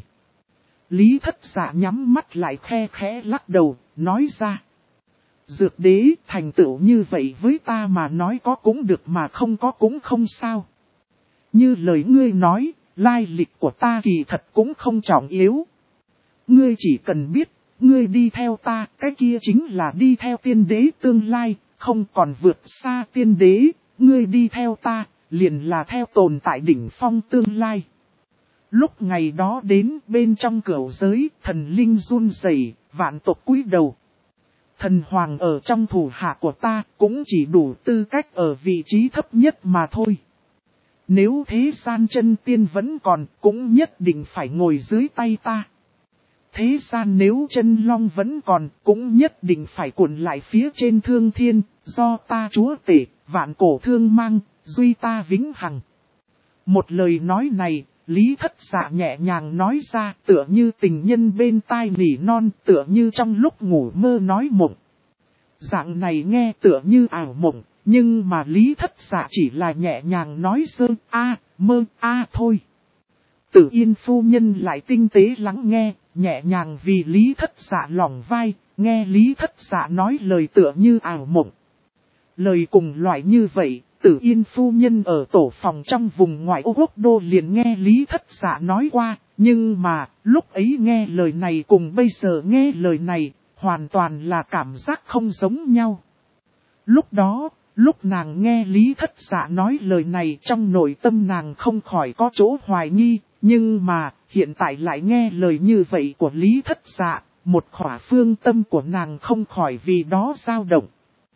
Lý Thất Dạ nhắm mắt lại khe khẽ lắc đầu, nói ra. Dược đế thành tựu như vậy với ta mà nói có cũng được mà không có cũng không sao. Như lời ngươi nói, lai lịch của ta kỳ thật cũng không trọng yếu. Ngươi chỉ cần biết, ngươi đi theo ta, cái kia chính là đi theo tiên đế tương lai, không còn vượt xa tiên đế, ngươi đi theo ta, liền là theo tồn tại đỉnh phong tương lai. Lúc ngày đó đến bên trong cửu giới, thần linh run rẩy, vạn tộc cúi đầu. Thần hoàng ở trong thủ hạ của ta cũng chỉ đủ tư cách ở vị trí thấp nhất mà thôi. Nếu thế gian chân tiên vẫn còn, cũng nhất định phải ngồi dưới tay ta. Thế gian nếu chân long vẫn còn, cũng nhất định phải cuộn lại phía trên thương thiên, do ta chúa tể, vạn cổ thương mang, duy ta vĩnh hằng. Một lời nói này, Lý Thất Dạ nhẹ nhàng nói ra, tựa như tình nhân bên tai nỉ non, tựa như trong lúc ngủ mơ nói mộng. Dạng này nghe tựa như ảo mộng, nhưng mà Lý Thất Dạ chỉ là nhẹ nhàng nói sơ mơ thôi. Tử Yên phu nhân lại tinh tế lắng nghe, nhẹ nhàng vì Lý Thất Dạ lỏng vai, nghe Lý Thất Dạ nói lời tựa như ảo mộng. Lời cùng loại như vậy, Tử Yên phu nhân ở tổ phòng trong vùng ngoại ô quốc đô liền nghe Lý Thất Dạ nói qua, nhưng mà lúc ấy nghe lời này cùng bây giờ nghe lời này, hoàn toàn là cảm giác không giống nhau. Lúc đó, lúc nàng nghe Lý Thất Dạ nói lời này trong nội tâm nàng không khỏi có chỗ hoài nghi, nhưng mà hiện tại lại nghe lời như vậy của Lý Thất Dạ, một khỏa phương tâm của nàng không khỏi vì đó dao động.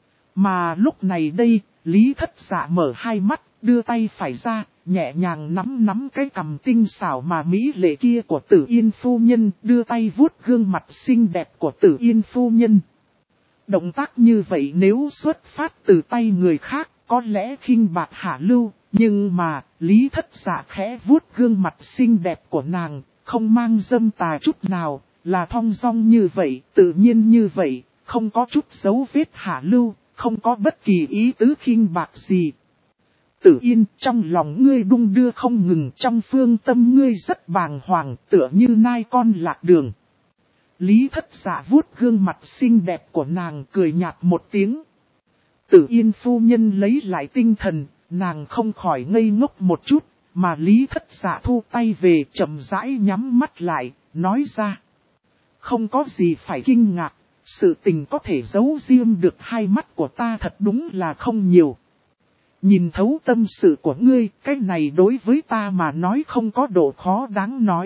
Mà lúc này đây, Lý Thất Dạ mở hai mắt, đưa tay phải ra, nhẹ nhàng nắm cái cằm tinh xảo mà mỹ lệ kia của Tử Yên phu nhân, đưa tay vuốt gương mặt xinh đẹp của Tử Yên phu nhân. Động tác như vậy nếu xuất phát từ tay người khác, có lẽ khinh bạc hạ lưu, nhưng mà, Lý Thất Dạ khẽ vuốt gương mặt xinh đẹp của nàng, không mang dâm tà chút nào, là thong dong như vậy, tự nhiên như vậy, không có chút dấu vết hạ lưu, không có bất kỳ ý tứ khinh bạc gì. Tử Yên, trong lòng ngươi đung đưa không ngừng, trong phương tâm ngươi rất bàng hoàng, tựa như nai con lạc đường. Lý Thất Dạ vuốt gương mặt xinh đẹp của nàng, cười nhạt một tiếng. Tử Yên phu nhân lấy lại tinh thần, nàng không khỏi ngây ngốc một chút, mà Lý Thất Dạ thu tay về, chậm rãi nhắm mắt lại, nói ra. Không có gì phải kinh ngạc, sự tình có thể giấu riêng được hai mắt của ta thật đúng là không nhiều. Nhìn thấu tâm sự của ngươi, cái này đối với ta mà nói không có độ khó đáng nói.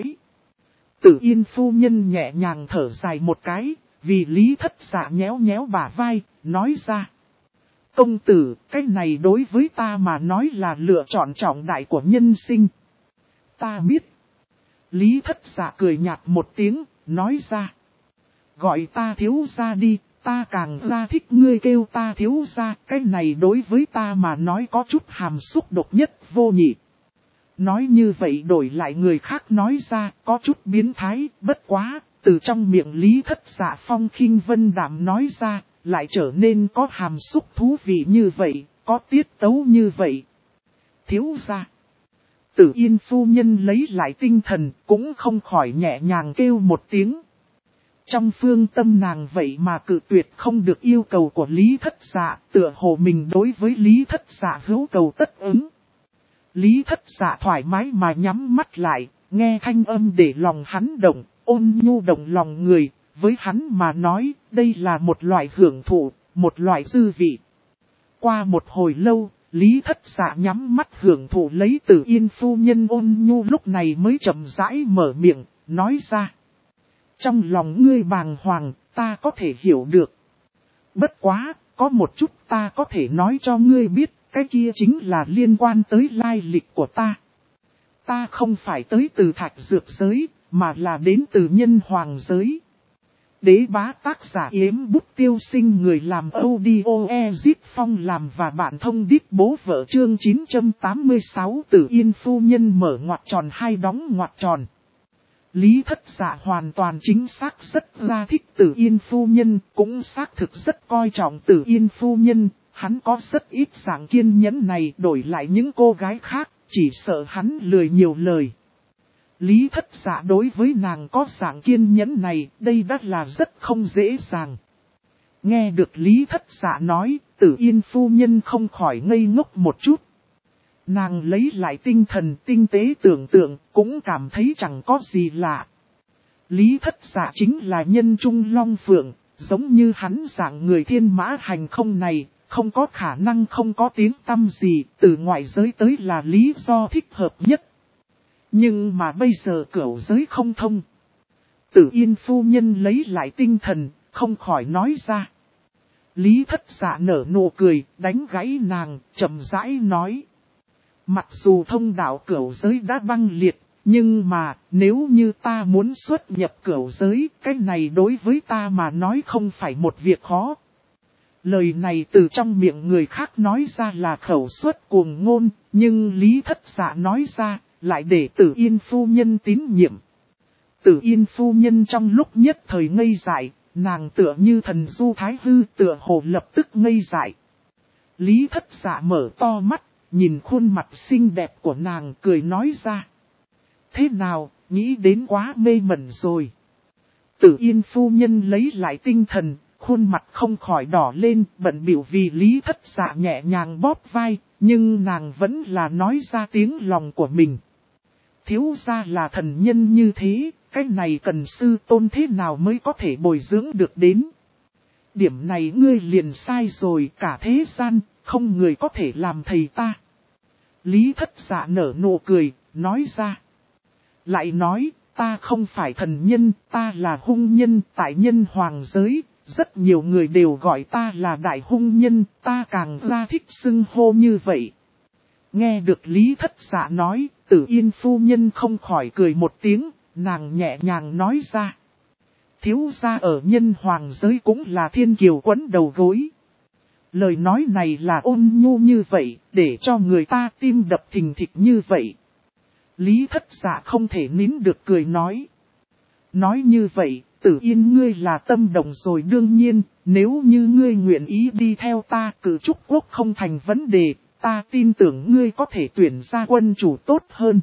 Tử Yên phu nhân nhẹ nhàng thở dài một cái, vì Lý Thất Dạ nhéo nhéo bả vai, nói ra. Công tử, cái này đối với ta mà nói là lựa chọn trọng đại của nhân sinh. Ta biết. Lý Thất Dạ cười nhạt một tiếng, nói ra. Gọi ta thiếu gia đi, ta càng ra thích ngươi kêu ta thiếu gia, cái này đối với ta mà nói có chút hàm xúc độc nhất vô nhị. Nói như vậy đổi lại người khác nói ra, có chút biến thái, bất quá, từ trong miệng Lý Thất Dạ phong khinh vân đạm nói ra, lại trở nên có hàm xúc thú vị như vậy, có tiết tấu như vậy. Thiếu gia. Tử Yên phu nhân lấy lại tinh thần, cũng không khỏi nhẹ nhàng kêu một tiếng. Trong phương tâm nàng vậy mà cự tuyệt không được yêu cầu của Lý Thất Dạ, tựa hồ mình đối với Lý Thất Dạ hữu cầu tất ứng. Lý Thất Dạ thoải mái mà nhắm mắt lại, nghe thanh âm để lòng hắn động, ôn nhu động lòng người, với hắn mà nói, đây là một loại hưởng thụ, một loại dư vị. Qua một hồi lâu, Lý Thất Dạ nhắm mắt hưởng thụ lấy Tử Yên phu nhân ôn nhu lúc này mới chậm rãi mở miệng, nói ra. Trong lòng ngươi bàng hoàng, ta có thể hiểu được. Bất quá, có một chút ta có thể nói cho ngươi biết, cái kia chính là liên quan tới lai lịch của ta. Ta không phải tới từ thạch dược giới, mà là đến từ nhân hoàng giới. Đế bá tác giả Yếm Bút Tiêu Sinh, người làm audio Ezip Phong làm và bạn thông đít bố vợ chương 986. Tử Yên phu nhân mở ngoặc tròn hai đóng ngoặc tròn. Lý Thất Dạ hoàn toàn chính xác rất là thích Tử Yên phu nhân, cũng xác thực rất coi trọng Tử Yên phu nhân, hắn có rất ít dạng kiên nhẫn này đổi lại những cô gái khác, chỉ sợ hắn lười nhiều lời. Lý Thất Dạ đối với nàng có dạng kiên nhẫn này, đây đã là rất không dễ dàng. Nghe được Lý Thất Dạ nói, Tử Yên phu nhân không khỏi ngây ngốc một chút. Nàng lấy lại tinh thần tinh tế tưởng tượng, cũng cảm thấy chẳng có gì lạ. Lý Thất Dạ chính là nhân trung long phượng, giống như hắn dạng người thiên mã hành không này, không có khả năng không có tiếng tăm gì, từ ngoại giới tới là lý do thích hợp nhất. Nhưng mà bây giờ cửu giới không thông. Tử Yên phu nhân lấy lại tinh thần, không khỏi nói ra. Lý Thất Dạ nở nụ cười, đánh gãy nàng, chậm rãi nói. Mặc dù thông đạo cửu giới đã băng liệt, nhưng mà nếu như ta muốn xuất nhập cửu giới, cái này đối với ta mà nói không phải một việc khó. Lời này từ trong miệng người khác nói ra là khẩu suất cuồng ngôn, nhưng Lý Thất Dạ nói ra, lại để Tử Yên phu nhân tín nhiệm. Tử Yên phu nhân trong lúc nhất thời ngây dại, nàng tựa như thần du thái hư, tựa hồ lập tức ngây dại. Lý Thất Dạ mở to mắt, nhìn khuôn mặt xinh đẹp của nàng cười nói ra. Thế nào, nghĩ đến quá mê mẩn rồi. Tử Yên phu nhân lấy lại tinh thần, khuôn mặt không khỏi đỏ lên, bận bịu vì Lý Thất Dạ nhẹ nhàng bóp vai, nhưng nàng vẫn là nói ra tiếng lòng của mình. Thiếu gia là thần nhân như thế, cái này cần sư tôn thế nào mới có thể bồi dưỡng được đến. Điểm này ngươi liền sai rồi, cả thế gian, không người có thể làm thầy ta. Lý Thất Dạ nở nụ cười, nói ra. Lại nói, ta không phải thần nhân, ta là hung nhân tại nhân hoàng giới, rất nhiều người đều gọi ta là đại hung nhân, ta càng ra thích xưng hô như vậy. Nghe được Lý Thất Dạ nói, Tử Yên phu nhân không khỏi cười một tiếng, nàng nhẹ nhàng nói ra. Thiếu gia ở nhân hoàng giới cũng là thiên kiều quấn đầu gối. Lời nói này là ôn nhu như vậy, để cho người ta tim đập thình thịch như vậy. Lý Thất Dạ không thể nín được cười nói. Nói như vậy, Tử Yên ngươi là tâm động rồi, đương nhiên, nếu như ngươi nguyện ý đi theo ta, Cử Trúc Quốc không thành vấn đề, ta tin tưởng ngươi có thể tuyển ra quân chủ tốt hơn.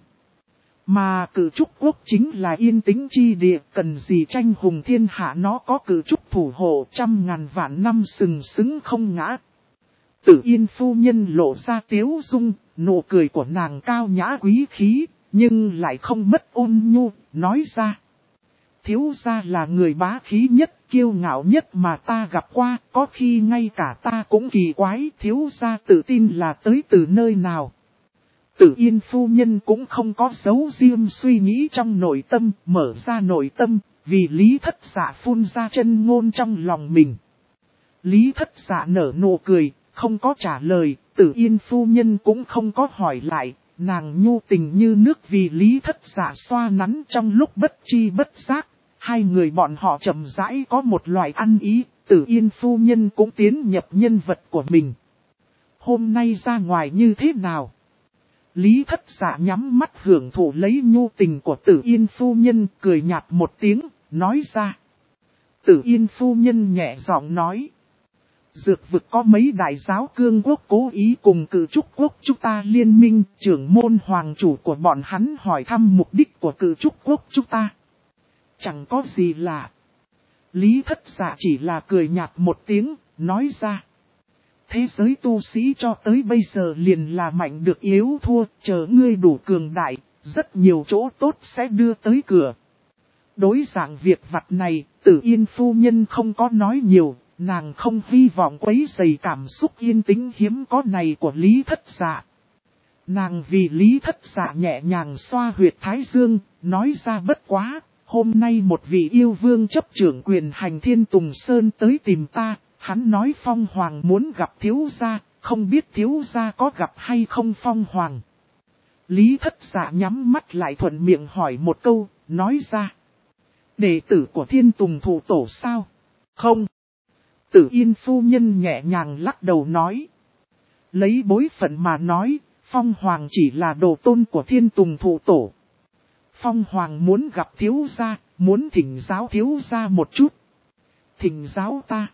Mà Cử Trúc Quốc chính là yên tĩnh chi địa, cần gì tranh hùng thiên hạ, nó có Cử Trúc thủ hộ 100.000 vạn năm sừng sững không ngã. Tử Yên phu nhân lộ ra tiếu dung, nụ cười của nàng cao nhã quý khí, nhưng lại không mất ôn nhu, nói ra. Thiếu gia là người bá khí nhất, kiêu ngạo nhất mà ta gặp qua, có khi ngay cả ta cũng kỳ quái, thiếu gia tự tin là tới từ nơi nào. Tử Yên phu nhân cũng không có giấu riêng suy nghĩ trong nội tâm, mở ra nội tâm, vì Lý Thất Dạ phun ra chân ngôn trong lòng mình. Lý Thất Dạ nở nụ cười, không có trả lời, Tử Yên phu nhân cũng không có hỏi lại, nàng nhu tình như nước vì Lý Thất Dạ xoa nắn trong lúc bất tri bất giác. Hai người bọn họ chậm rãi có một loại ăn ý, Tử Yên phu nhân cũng tiến nhập nhân vật của mình. Hôm nay ra ngoài như thế nào? Lý Thất Dạ nhắm mắt hưởng thụ lấy nhu tình của Tử Yên phu nhân, cười nhạt một tiếng, nói ra. Tử Yên phu nhân nhẹ giọng nói. Dược vực có mấy đại giáo cương quốc cố ý cùng Cử Trúc Quốc chúng ta liên minh, trưởng môn hoàng chủ của bọn hắn hỏi thăm mục đích của Cử Trúc Quốc chúng ta. Chẳng có gì lạ. Lý Thất Dạ chỉ là cười nhạt một tiếng, nói ra. Thế giới tu sĩ cho tới bây giờ liền là mạnh được yếu thua, chờ ngươi đủ cường đại, rất nhiều chỗ tốt sẽ đưa tới cửa. Đối dạng việc vặt này, Tử Yên phu nhân không có nói nhiều, nàng không hy vọng quấy rầy cảm xúc yên tĩnh hiếm có này của Lý Thất Dạ. Nàng vì Lý Thất Dạ nhẹ nhàng xoa huyệt thái dương, nói ra bất quá. Hôm nay một vị yêu vương chấp trưởng quyền hành Thiên Tùng Sơn tới tìm ta, hắn nói Phong Hoàng muốn gặp thiếu gia, không biết thiếu gia có gặp hay không Phong Hoàng. Lý Thất Dạ nhắm mắt lại thuận miệng hỏi một câu, nói ra. Đệ tử của Thiên Tùng Thụ Tổ sao? Không. Tử Yên phu nhân nhẹ nhàng lắc đầu nói. Lấy bối phận mà nói, Phong Hoàng chỉ là đồ tôn của Thiên Tùng Thụ Tổ. Phong Hoàng muốn gặp thiếu gia, muốn thỉnh giáo thiếu gia một chút. Thỉnh giáo ta.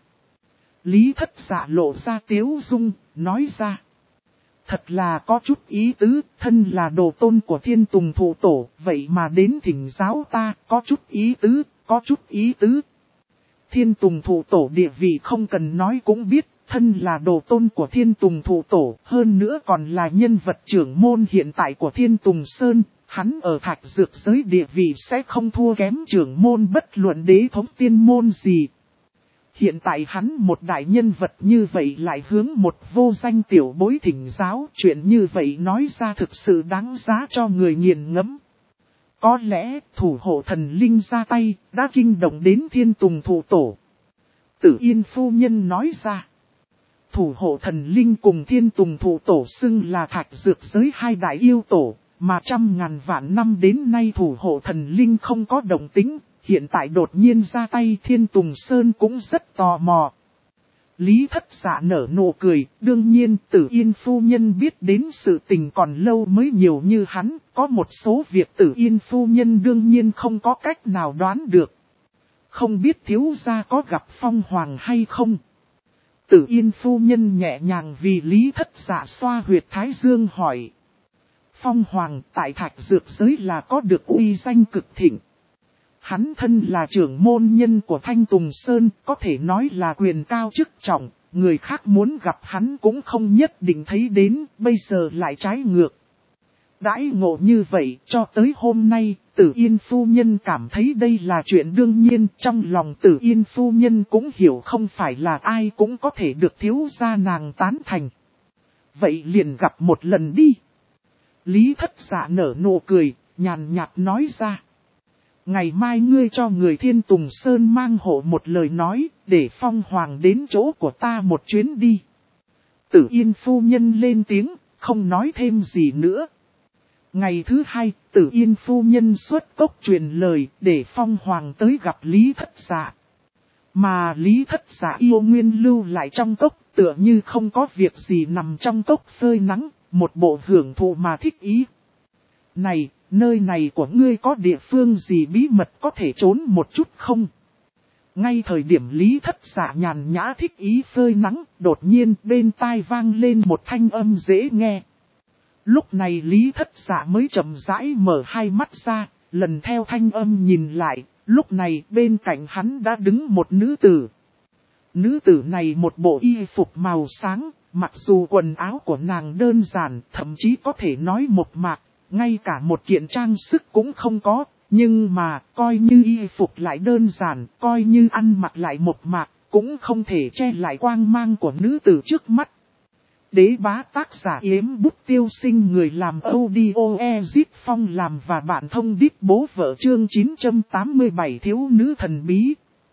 Lý Thất Dạ lộ ra tiếu dung, nói ra. Thật là có chút ý tứ, thân là đồ tôn của Thiên Tùng Thụ Tổ, vậy mà đến thỉnh giáo ta, có chút ý tứ, có chút ý tứ. Thiên Tùng Thụ Tổ địa vị không cần nói cũng biết, thân là đồ tôn của Thiên Tùng Thụ Tổ, hơn nữa còn là nhân vật trưởng môn hiện tại của Thiên Tùng Sơn. Hắn ở thạch dược giới địa vị sẽ không thua kém trưởng môn bất luận đế thống tiên môn gì. Hiện tại hắn một đại nhân vật như vậy lại hướng một vô danh tiểu bối thỉnh giáo. Chuyện như vậy nói ra thực sự đáng giá cho người nghiền ngẫm. Có lẽ thủ hộ thần linh ra tay đã kinh động đến Thiên Tùng Thụ Tổ. Tử Yên phu nhân nói ra. Thủ hộ thần linh cùng Thiên Tùng Thụ Tổ xưng là thạch dược giới hai đại yêu tổ. Mà 100.000 vạn năm đến nay thủ hộ thần linh không có động tính, hiện tại đột nhiên ra tay Thiên Tùng Sơn cũng rất tò mò. Lý Thất Dạ nở nụ cười, đương nhiên Tử Yên phu nhân biết đến sự tình còn lâu mới nhiều như hắn, có một số việc Tử Yên phu nhân đương nhiên không có cách nào đoán được. Không biết thiếu gia có gặp Phong Hoàng hay không? Tử Yên phu nhân nhẹ nhàng vì Lý Thất Dạ xoa huyệt thái dương hỏi. Phong Hoàng tại thạch dược giới là có được uy danh cực thịnh. Hắn thân là trưởng môn nhân của Thanh Tùng Sơn, có thể nói là quyền cao chức trọng, người khác muốn gặp hắn cũng không nhất định thấy đến, bây giờ lại trái ngược. Đãi ngộ như vậy, cho tới hôm nay, Tử Yên phu nhân cảm thấy đây là chuyện đương nhiên, trong lòng Tử Yên phu nhân cũng hiểu không phải là ai cũng có thể được thiếu gia nàng tán thành. Vậy liền gặp một lần đi. Lý Thất Dạ nở nụ cười, nhàn nhạt nói ra. Ngày mai ngươi cho người Thiên Tùng Sơn mang hộ một lời nói, để Phong Hoàng đến chỗ của ta một chuyến đi. Tử Yên phu nhân lên tiếng, không nói thêm gì nữa. Ngày thứ hai, Tử Yên phu nhân xuất cốc truyền lời, để Phong Hoàng tới gặp Lý Thất Dạ. Mà Lý Thất Dạ yêu nguyên lưu lại trong cốc, tựa như không có việc gì nằm trong cốc phơi nắng. Một bộ hưởng thụ mà thích ý. Này, nơi này của ngươi có địa phương gì bí mật có thể trốn một chút không? Ngay thời điểm Lý Thất Dạ nhàn nhã thích ý phơi nắng, đột nhiên bên tai vang lên một thanh âm dễ nghe. Lúc này Lý Thất Dạ mới chậm rãi mở hai mắt ra, lần theo thanh âm nhìn lại, lúc này bên cạnh hắn đã đứng một nữ tử. Nữ tử này một bộ y phục màu sáng, mặc dù quần áo của nàng đơn giản, thậm chí có thể nói một mạc, ngay cả một kiện trang sức cũng không có, nhưng mà coi như y phục lại đơn giản, coi như ăn mặc lại một mạc, cũng không thể che lại quang mang của nữ tử trước mắt. Đế bá tác giả Yếm Bút Tiêu Sinh, người làm audio Ezit Phong làm và bạn thông đít bố vợ, chương 987 thiếu nữ thần bí.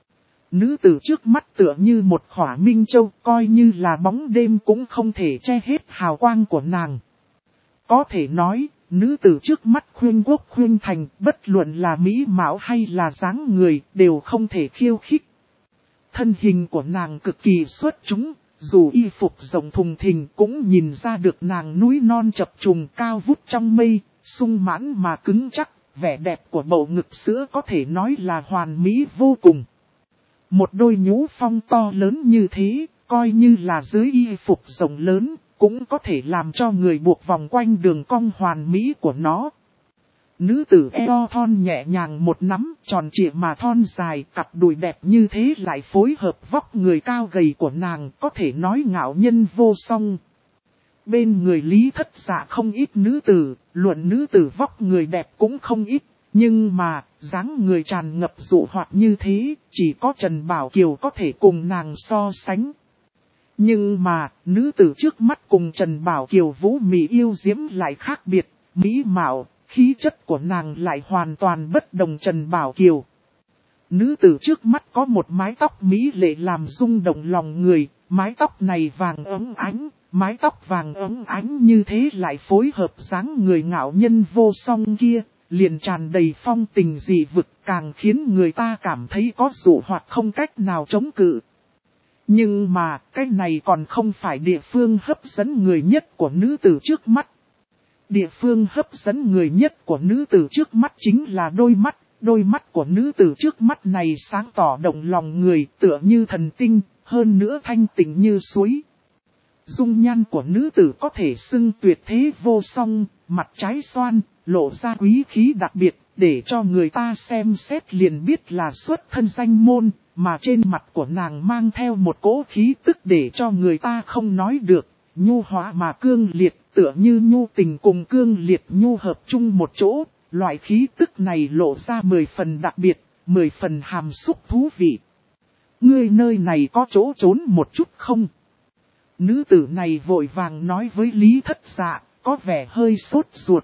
Nữ tử trước mắt tựa như một khỏa minh châu, coi như là bóng đêm cũng không thể che hết hào quang của nàng. Có thể nói, nữ tử trước mắt khuyên quốc khuyên thành, bất luận là mỹ mạo hay là dáng người, đều không thể khiêu khích. Thân hình của nàng cực kỳ xuất chúng, dù y phục rộng thùng thình cũng nhìn ra được nàng núi non chập trùng cao vút trong mây, sung mãn mà cứng chắc, vẻ đẹp của bầu ngực sữa có thể nói là hoàn mỹ vô cùng. Một đôi nhũ phong to lớn như thế, coi như là dưới y phục rộng lớn, cũng có thể làm cho người buộc vòng quanh đường cong hoàn mỹ của nó. Nữ tử eo thon nhẹ nhàng một nắm, tròn trịa mà thon dài, cặp đùi đẹp như thế lại phối hợp vóc người cao gầy của nàng, có thể nói ngạo nhân vô song. Bên người Lý Thất Dạ không ít nữ tử, luận nữ tử vóc người đẹp cũng không ít, nhưng mà, dáng người tràn ngập dụ hoạt như thế, chỉ có Trần Bảo Kiều có thể cùng nàng so sánh. Nhưng mà, nữ tử trước mắt cùng Trần Bảo Kiều vũ mị yêu diễm lại khác biệt, mỹ mạo, khí chất của nàng lại hoàn toàn bất đồng Trần Bảo Kiều. Nữ tử trước mắt có một mái tóc mỹ lệ làm rung động lòng người, mái tóc này vàng óng ánh, mái tóc vàng óng ánh như thế lại phối hợp dáng người ngạo nhân vô song kia, liền tràn đầy phong tình dị vực, càng khiến người ta cảm thấy có dụ hoặc không cách nào chống cự. Nhưng mà, cái này còn không phải địa phương hấp dẫn người nhất của nữ tử trước mắt. Địa phương hấp dẫn người nhất của nữ tử trước mắt chính là đôi mắt của nữ tử trước mắt này sáng tỏ động lòng người, tựa như thần tinh, hơn nữa thanh tịnh như suối. Dung nhan của nữ tử có thể xưng tuyệt thế vô song, mặt trái xoan, lộ ra quý khí đặc biệt, để cho người ta xem xét liền biết là xuất thân danh môn, mà trên mặt của nàng mang theo một cỗ khí tức để cho người ta không nói được, nhu hóa mà cương liệt, tựa như nhu tình cùng cương liệt nhu hợp chung một chỗ, loại khí tức này lộ ra 10 phần đặc biệt, 10 phần hàm xúc thú vị. Ngươi nơi này có chỗ trốn một chút không? Nữ tử này vội vàng nói với Lý Thất Dạ, có vẻ hơi sốt ruột.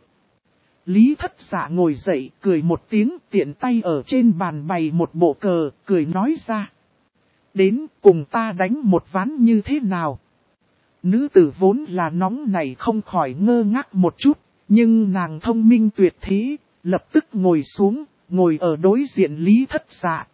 Lý Thất Dạ ngồi dậy, cười một tiếng, tiện tay ở trên bàn bày một bộ cờ, cười nói ra. Đến cùng ta đánh một ván như thế nào? Nữ tử vốn là nóng này không khỏi ngơ ngác một chút, nhưng nàng thông minh tuyệt thế, lập tức ngồi xuống, ngồi ở đối diện Lý Thất Dạ.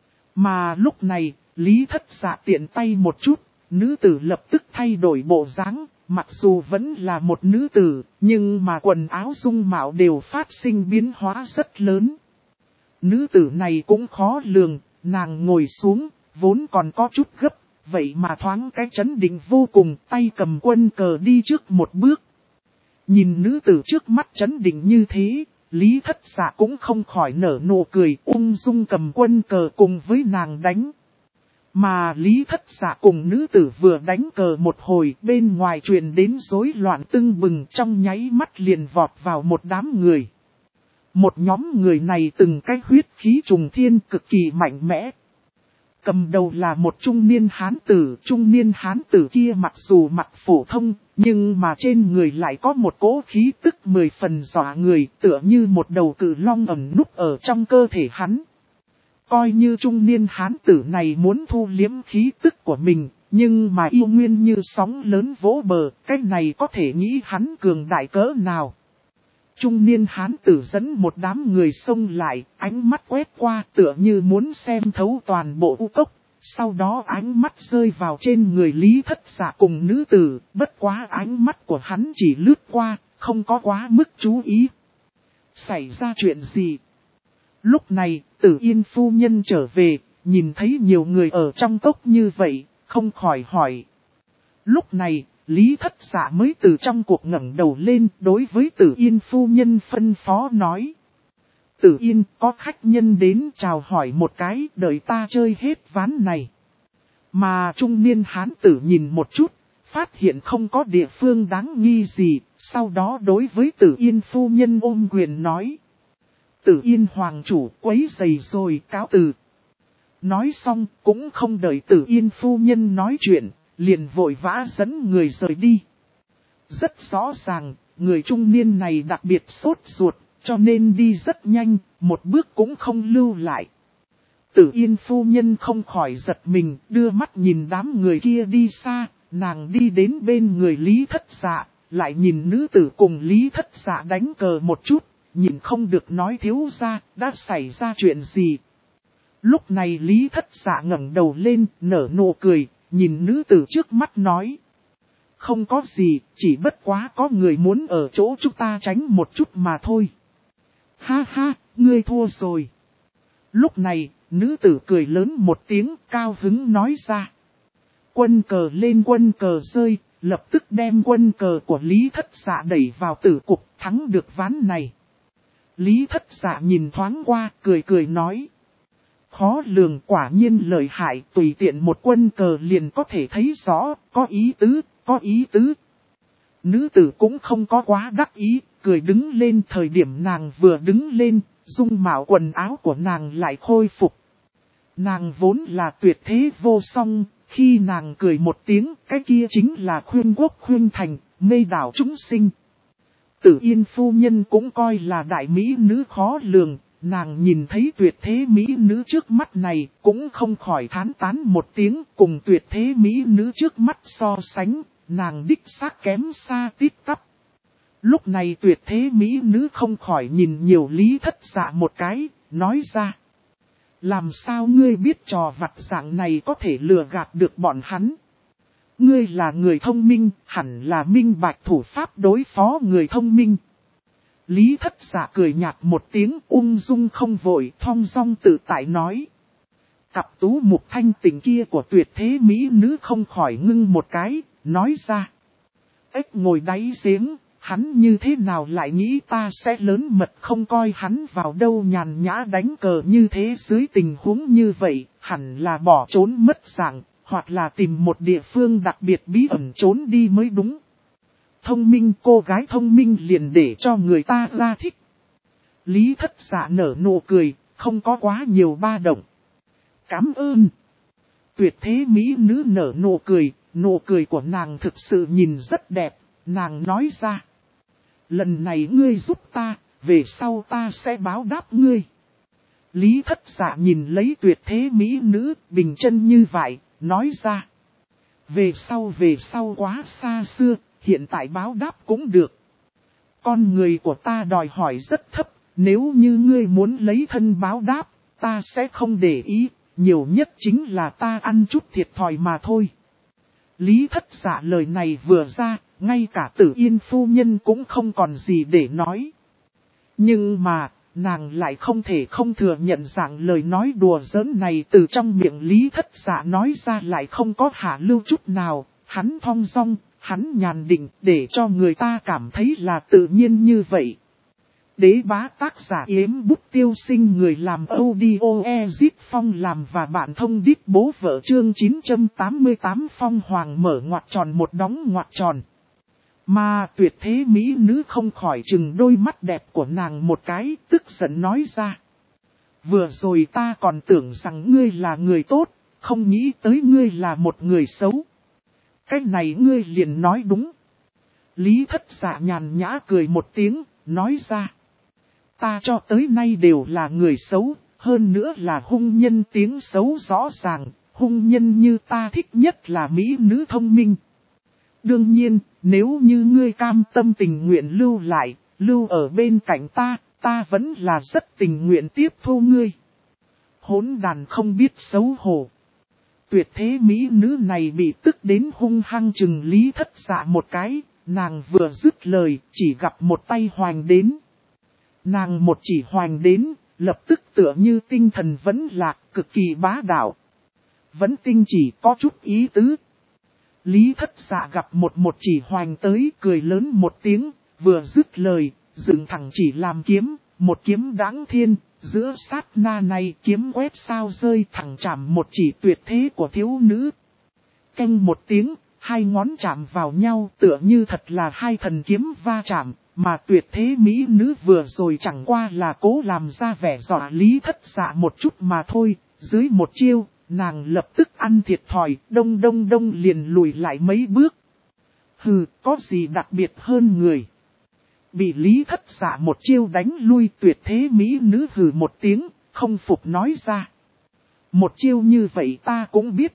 Mà lúc này, Lý Thất Dạ tiện tay một chút, nữ tử lập tức thay đổi bộ dáng, mặc dù vẫn là một nữ tử, nhưng mà quần áo dung mạo đều phát sinh biến hóa rất lớn. Nữ tử này cũng khó lường, nàng ngồi xuống, vốn còn có chút gấp, vậy mà thoáng cái chấn định vô cùng, tay cầm quân cờ đi trước một bước. Nhìn nữ tử trước mắt chấn định như thế, Lý Thất Dạ cũng không khỏi nở nụ cười, ung dung cầm quân cờ cùng với nàng đánh. Mà Lý Thất Dạ cùng nữ tử vừa đánh cờ một hồi, bên ngoài truyền đến rối loạn tưng bừng, trong nháy mắt liền vọt vào một đám người. Một nhóm người này từng cái huyết khí trùng thiên cực kỳ mạnh mẽ. Cầm đầu là một trung niên hán tử kia mặc dù mặc phổ thông, nhưng mà trên người lại có một cỗ khí tức 10 phần dọa người, tựa như một đầu cự long ẩn núp ở trong cơ thể hắn. Coi như trung niên hán tử này muốn thu liếm khí tức của mình, nhưng mà yêu nguyên như sóng lớn vỗ bờ, cái này có thể nghĩ hắn cường đại cỡ nào. Trung niên hán tử dẫn một đám người xông lại, ánh mắt quét qua tựa như muốn xem thấu toàn bộ u cốc. Sau đó ánh mắt rơi vào trên người Lý Thất Dạ cùng nữ tử, bất quá ánh mắt của hắn chỉ lướt qua, không có quá mức chú ý. Xảy ra chuyện gì? Lúc này, Tử Yên phu nhân trở về, nhìn thấy nhiều người ở trong cốc như vậy, không khỏi hỏi. Lúc này, Lý Thất Dạ mới từ trong cuộc ngẩng đầu lên đối với Tử Yên phu nhân phân phó nói. Tử Yên, có khách nhân đến chào hỏi một cái, đợi ta chơi hết ván này. Mà trung niên hán tử nhìn một chút, phát hiện không có địa phương đáng nghi gì, sau đó đối với Tử Yên phu nhân ôm quyền nói. Tử Yên hoàng chủ quấy rầy rồi, cáo từ. Nói xong cũng không đợi Tử Yên phu nhân nói chuyện, liền vội vã dẫn người rời đi. Rất rõ ràng, người trung niên này đặc biệt sốt ruột, cho nên đi rất nhanh, một bước cũng không lưu lại. Tử Yên phu nhân không khỏi giật mình, đưa mắt nhìn đám người kia đi xa, nàng đi đến bên người Lý Thất Dạ, lại nhìn nữ tử cùng Lý Thất Dạ đánh cờ một chút, nhìn không được nói thiếu ra, đã xảy ra chuyện gì. Lúc này Lý Thất Dạ ngẩng đầu lên, nở nụ cười, nhìn nữ tử trước mắt nói. Không có gì, chỉ bất quá có người muốn ở chỗ chúng ta tránh một chút mà thôi. Ha ha, ngươi thua rồi. Lúc này, nữ tử cười lớn một tiếng, cao hứng nói ra. Quân cờ lên quân cờ rơi, lập tức đem quân cờ của Lý Thất Dạ đẩy vào tử cục, thắng được ván này. Lý Thất Dạ nhìn thoáng qua, cười cười nói. Khó lường, quả nhiên lợi hại, tùy tiện một quân cờ liền có thể thấy rõ, có ý tứ, có ý tứ. Nữ tử cũng không có quá đắc ý, cười đứng lên. Thời điểm nàng vừa đứng lên, dung mạo quần áo của nàng lại khôi phục. Nàng vốn là tuyệt thế vô song, khi nàng cười một tiếng, cái kia chính là khuyên quốc khuyên thành, mê đảo chúng sinh. Tử Yên phu nhân cũng coi là đại mỹ nữ khó lường, nàng nhìn thấy tuyệt thế mỹ nữ trước mắt này, cũng không khỏi thán tán một tiếng, cùng tuyệt thế mỹ nữ trước mắt so sánh, nàng đích xác kém xa tít tắp. Lúc này tuyệt thế mỹ nữ không khỏi nhìn nhiều Lý Thất Dạ một cái, nói ra. Làm sao ngươi biết trò vặt dạng này có thể lừa gạt được bọn hắn? Ngươi là người thông minh, hẳn là minh bạch thủ pháp đối phó người thông minh. Lý Thất Dạ cười nhạt một tiếng, ung dung không vội, thong dong tự tại nói. Cặp tú mục thanh tình kia của tuyệt thế mỹ nữ không khỏi ngưng một cái, nói ra. Ếch ngồi đáy giếng, hắn như thế nào lại nghĩ ta sẽ lớn mật không coi hắn vào đâu, nhàn nhã đánh cờ như thế. Dưới tình huống như vậy, hẳn là bỏ trốn mất dạng, hoặc là tìm một địa phương đặc biệt bí ẩn trốn đi mới đúng. Thông minh, cô gái thông minh liền để cho người ta ra thích. Lý Thất Dạ nở nụ cười, không có quá nhiều ba động. Cảm ơn. Tuyệt thế mỹ nữ nở nụ cười của nàng thực sự nhìn rất đẹp, nàng nói ra. Lần này ngươi giúp ta, về sau ta sẽ báo đáp ngươi. Lý Thất Dạ nhìn lấy tuyệt thế mỹ nữ, bình chân như vậy, nói ra. Về sau quá xa xưa, hiện tại báo đáp cũng được. Con người của ta đòi hỏi rất thấp, nếu như ngươi muốn lấy thân báo đáp, ta sẽ không để ý, nhiều nhất chính là ta ăn chút thiệt thòi mà thôi. Lý Thất Dạ lời này vừa ra, ngay cả Tử Yên phu nhân cũng không còn gì để nói. Nhưng mà, nàng lại không thể không thừa nhận rằng lời nói đùa giỡn này từ trong miệng Lý Thất Dạ nói ra lại không có hạ lưu chút nào, hắn thong dong, hắn nhàn định để cho người ta cảm thấy là tự nhiên như vậy. Đế bá tác giả Yếm Bút Tiêu Sinh, người làm audio Ezit Phong làm và bạn thông đít bố vợ chương 988 Phong Hoàng mở ngoặc tròn một đóng ngoặc tròn. Mà tuyệt thế mỹ nữ không khỏi chừng đôi mắt đẹp của nàng một cái, tức giận nói ra. Vừa rồi ta còn tưởng rằng ngươi là người tốt, không nghĩ tới ngươi là một người xấu. Cái này ngươi liền nói đúng. Lý Thất Dạ nhàn nhã cười một tiếng, nói ra. Ta cho tới nay đều là người xấu, hơn nữa là hung nhân, tiếng xấu rõ ràng, hung nhân như ta thích nhất là mỹ nữ thông minh. Đương nhiên, nếu như ngươi cam tâm tình nguyện lưu lại, lưu ở bên cạnh ta vẫn là rất tình nguyện tiếp thu ngươi. Hỗn đàn không biết xấu hổ. Tuyệt thế mỹ nữ này bị tức đến hung hăng chừng Lý Thất Dạ một cái, nàng vừa dứt lời, chỉ gặp một tay hoành đến. Nàng một chỉ hoành đến, lập tức tựa như tinh thần vẫn lạc, cực kỳ bá đạo. Vẫn tinh chỉ có chút ý tứ. Lý Thất Dạ gặp một chỉ hoành tới, cười lớn một tiếng, vừa dứt lời, dựng thẳng chỉ làm kiếm, một kiếm đãng thiên, giữa sát na này kiếm quét sao rơi thẳng chạm một chỉ tuyệt thế của thiếu nữ. Canh một tiếng, hai ngón chạm vào nhau tựa như thật là hai thần kiếm va chạm, mà tuyệt thế mỹ nữ vừa rồi chẳng qua là cố làm ra vẻ dọa Lý Thất Dạ một chút mà thôi, dưới một chiêu, nàng lập tức ăn thiệt thòi, đông liền lùi lại mấy bước. Hừ, có gì đặc biệt hơn người? Bị Lý Thất Dạ một chiêu đánh lui, tuyệt thế mỹ nữ hừ một tiếng, không phục nói ra. Một chiêu như vậy ta cũng biết.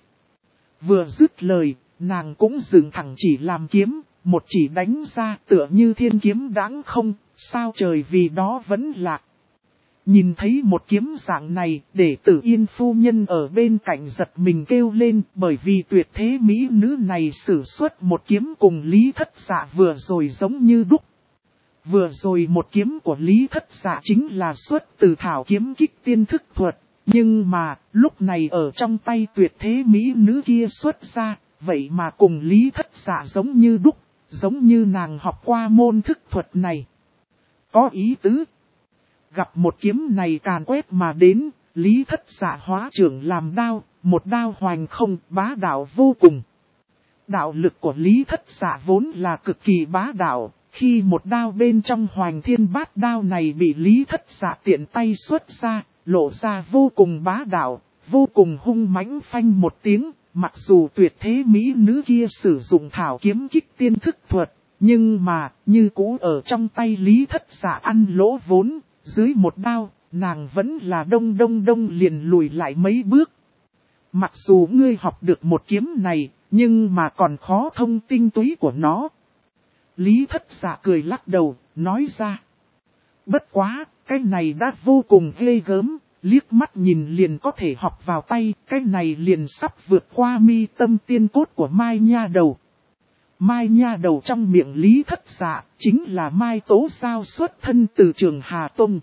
Vừa dứt lời, nàng cũng dừng thẳng chỉ làm kiếm, một chỉ đánh ra tựa như thiên kiếm đãng không, sao trời vì đó vẫn lạc. Nhìn thấy một kiếm dạng này, để Tử Yên phu nhân ở bên cạnh giật mình kêu lên, bởi vì tuyệt thế mỹ nữ này sử xuất một kiếm cùng Lý Thất Dạ vừa rồi giống như đúc. Vừa rồi một kiếm của Lý Thất Dạ chính là xuất từ thảo kiếm kích tiên thức thuật, nhưng mà lúc này ở trong tay tuyệt thế mỹ nữ kia xuất ra, vậy mà cùng Lý Thất Dạ giống như đúc, giống như nàng học qua môn thức thuật này. Có ý tứ. Gặp một kiếm này càn quét mà đến, Lý Thất Dạ hóa trưởng làm đao, một đao hoành không, bá đạo vô cùng. Đạo lực của Lý Thất Dạ vốn là cực kỳ bá đạo, khi một đao bên trong Hoành Thiên Bát đao này bị Lý Thất Dạ tiện tay xuất ra, lộ ra vô cùng bá đạo, vô cùng hung mãnh, phanh một tiếng, mặc dù tuyệt thế mỹ nữ kia sử dụng thảo kiếm kích tiên thức thuật, nhưng mà, như cũ ở trong tay Lý Thất Dạ ăn lỗ vốn, dưới một đao, nàng vẫn là đông liền lùi lại mấy bước. Mặc dù ngươi học được một kiếm này, nhưng mà còn khó thông tinh túy của nó. Lý Thất Dạ cười lắc đầu, nói ra. Bất quá, cái này đã vô cùng ghê gớm, liếc mắt nhìn liền có thể học vào tay, cái này liền sắp vượt qua mi tâm tiên cốt của Mai Nha Đầu. Mai Nha Đầu trong miệng Lý Thất Dạ, chính là Mai Tố Giao xuất thân từ Trường Hà Tông.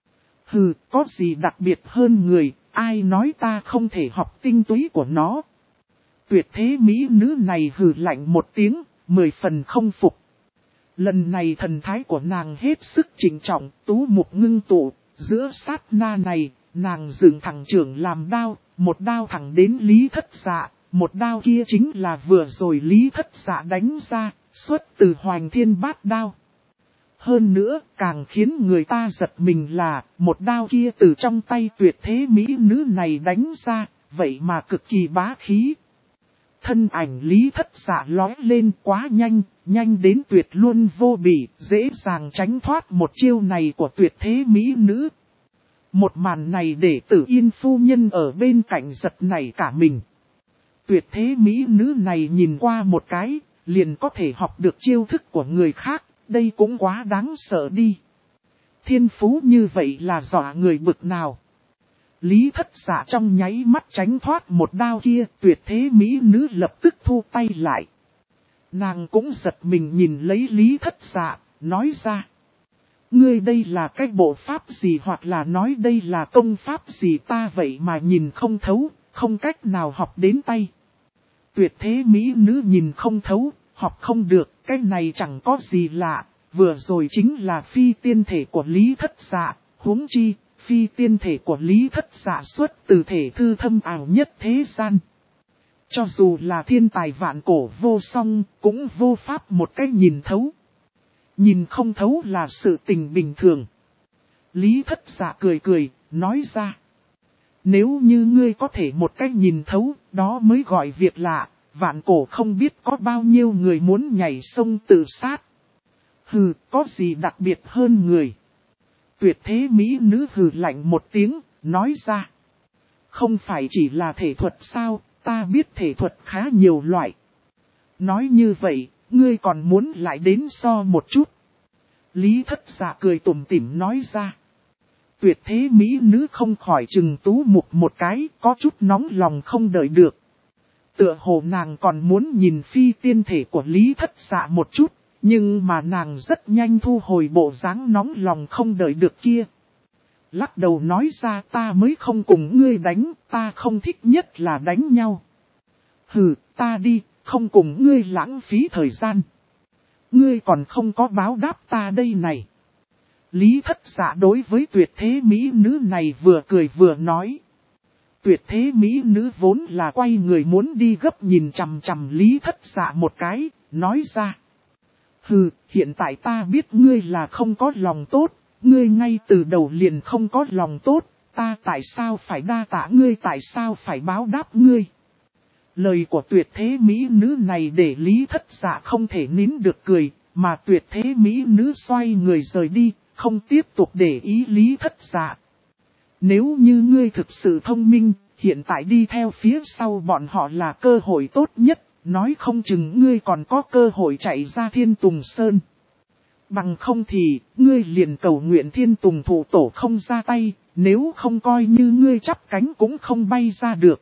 Hừ, có gì đặc biệt hơn người, ai nói ta không thể học tinh túy của nó. Tuyệt thế mỹ nữ này hừ lạnh một tiếng, 10 phần không phục. Lần này thần thái của nàng hết sức trịnh trọng, tú mục ngưng tụ, giữa sát na này, nàng dựng thẳng trưởng làm đao, một đao thẳng đến Lý Thất Dạ, một đao kia chính là vừa rồi Lý Thất Dạ đánh ra, xuất từ Hoành Thiên Bát đao. Hơn nữa, càng khiến người ta giật mình là, một đao kia từ trong tay tuyệt thế mỹ nữ này đánh ra, vậy mà cực kỳ bá khí. Thân ảnh Lý Thất Dạ lói lên quá nhanh, nhanh đến tuyệt luôn vô bỉ, dễ dàng tránh thoát một chiêu này của tuyệt thế mỹ nữ. Một màn này để Tử Yên phu nhân ở bên cạnh giật nảy cả mình. Tuyệt thế mỹ nữ này nhìn qua một cái, liền có thể học được chiêu thức của người khác, đây cũng quá đáng sợ đi. Thiên phú như vậy là dọa người bực nào. Lý Thất Dạ trong nháy mắt tránh thoát một đao kia, tuyệt thế mỹ nữ lập tức thu tay lại. Nàng cũng giật mình nhìn lấy Lý Thất Dạ, nói ra. Ngươi đây là cái bộ pháp gì hoặc là nói đây là công pháp gì ta vậy mà nhìn không thấu, không cách nào học đến tay. Tuyệt thế mỹ nữ nhìn không thấu, học không được, cái này chẳng có gì lạ, vừa rồi chính là phi tiên thể của Lý Thất Dạ, huống chi. Phi tiên thể của Lý Thất Dạ xuất từ thể thư thâm ảo nhất thế gian. Cho dù là thiên tài vạn cổ vô song, cũng vô pháp một cách nhìn thấu. Nhìn không thấu là sự tình bình thường. Lý Thất Dạ cười, nói ra. Nếu như ngươi có thể một cách nhìn thấu, đó mới gọi việc lạ, vạn cổ không biết có bao nhiêu người muốn nhảy sông tự sát. Hừ, có gì đặc biệt hơn người. Tuyệt thế mỹ nữ hừ lạnh một tiếng, nói ra. Không phải chỉ là thể thuật sao, ta biết thể thuật khá nhiều loại. Nói như vậy, ngươi còn muốn lại đến so một chút. Lý Thất Dạ cười tủm tỉm nói ra. Tuyệt thế mỹ nữ không khỏi chừng tú mục một cái, có chút nóng lòng không đợi được. Tựa hồ nàng còn muốn nhìn phi tiên thể của Lý Thất Dạ một chút, Nhưng mà nàng rất nhanh thu hồi bộ dáng nóng lòng không đợi được kia. Lắc đầu nói ra ta mới không cùng ngươi đánh, ta không thích nhất là đánh nhau. Hừ, ta đi, không cùng ngươi lãng phí thời gian. Ngươi còn không có báo đáp ta đây này. Lý Thất Dạ đối với tuyệt thế mỹ nữ này vừa cười vừa nói. Tuyệt thế mỹ nữ vốn là quay người muốn đi gấp nhìn chằm chằm Lý Thất Dạ một cái, nói ra. Hừ, hiện tại ta biết ngươi là không có lòng tốt, ngươi ngay từ đầu liền không có lòng tốt, ta tại sao phải đa tạ ngươi, tại sao phải báo đáp ngươi. Lời của tuyệt thế mỹ nữ này để Lý Thất Dạ không thể nín được cười, mà tuyệt thế mỹ nữ xoay người rời đi, không tiếp tục để ý Lý Thất Dạ. Nếu như ngươi thực sự thông minh, hiện tại đi theo phía sau bọn họ là cơ hội tốt nhất, nói không chừng ngươi còn có cơ hội chạy ra Thiên Tùng Sơn. Bằng không thì, ngươi liền cầu nguyện Thiên Tùng thủ tổ không ra tay, nếu không coi như ngươi chắp cánh cũng không bay ra được.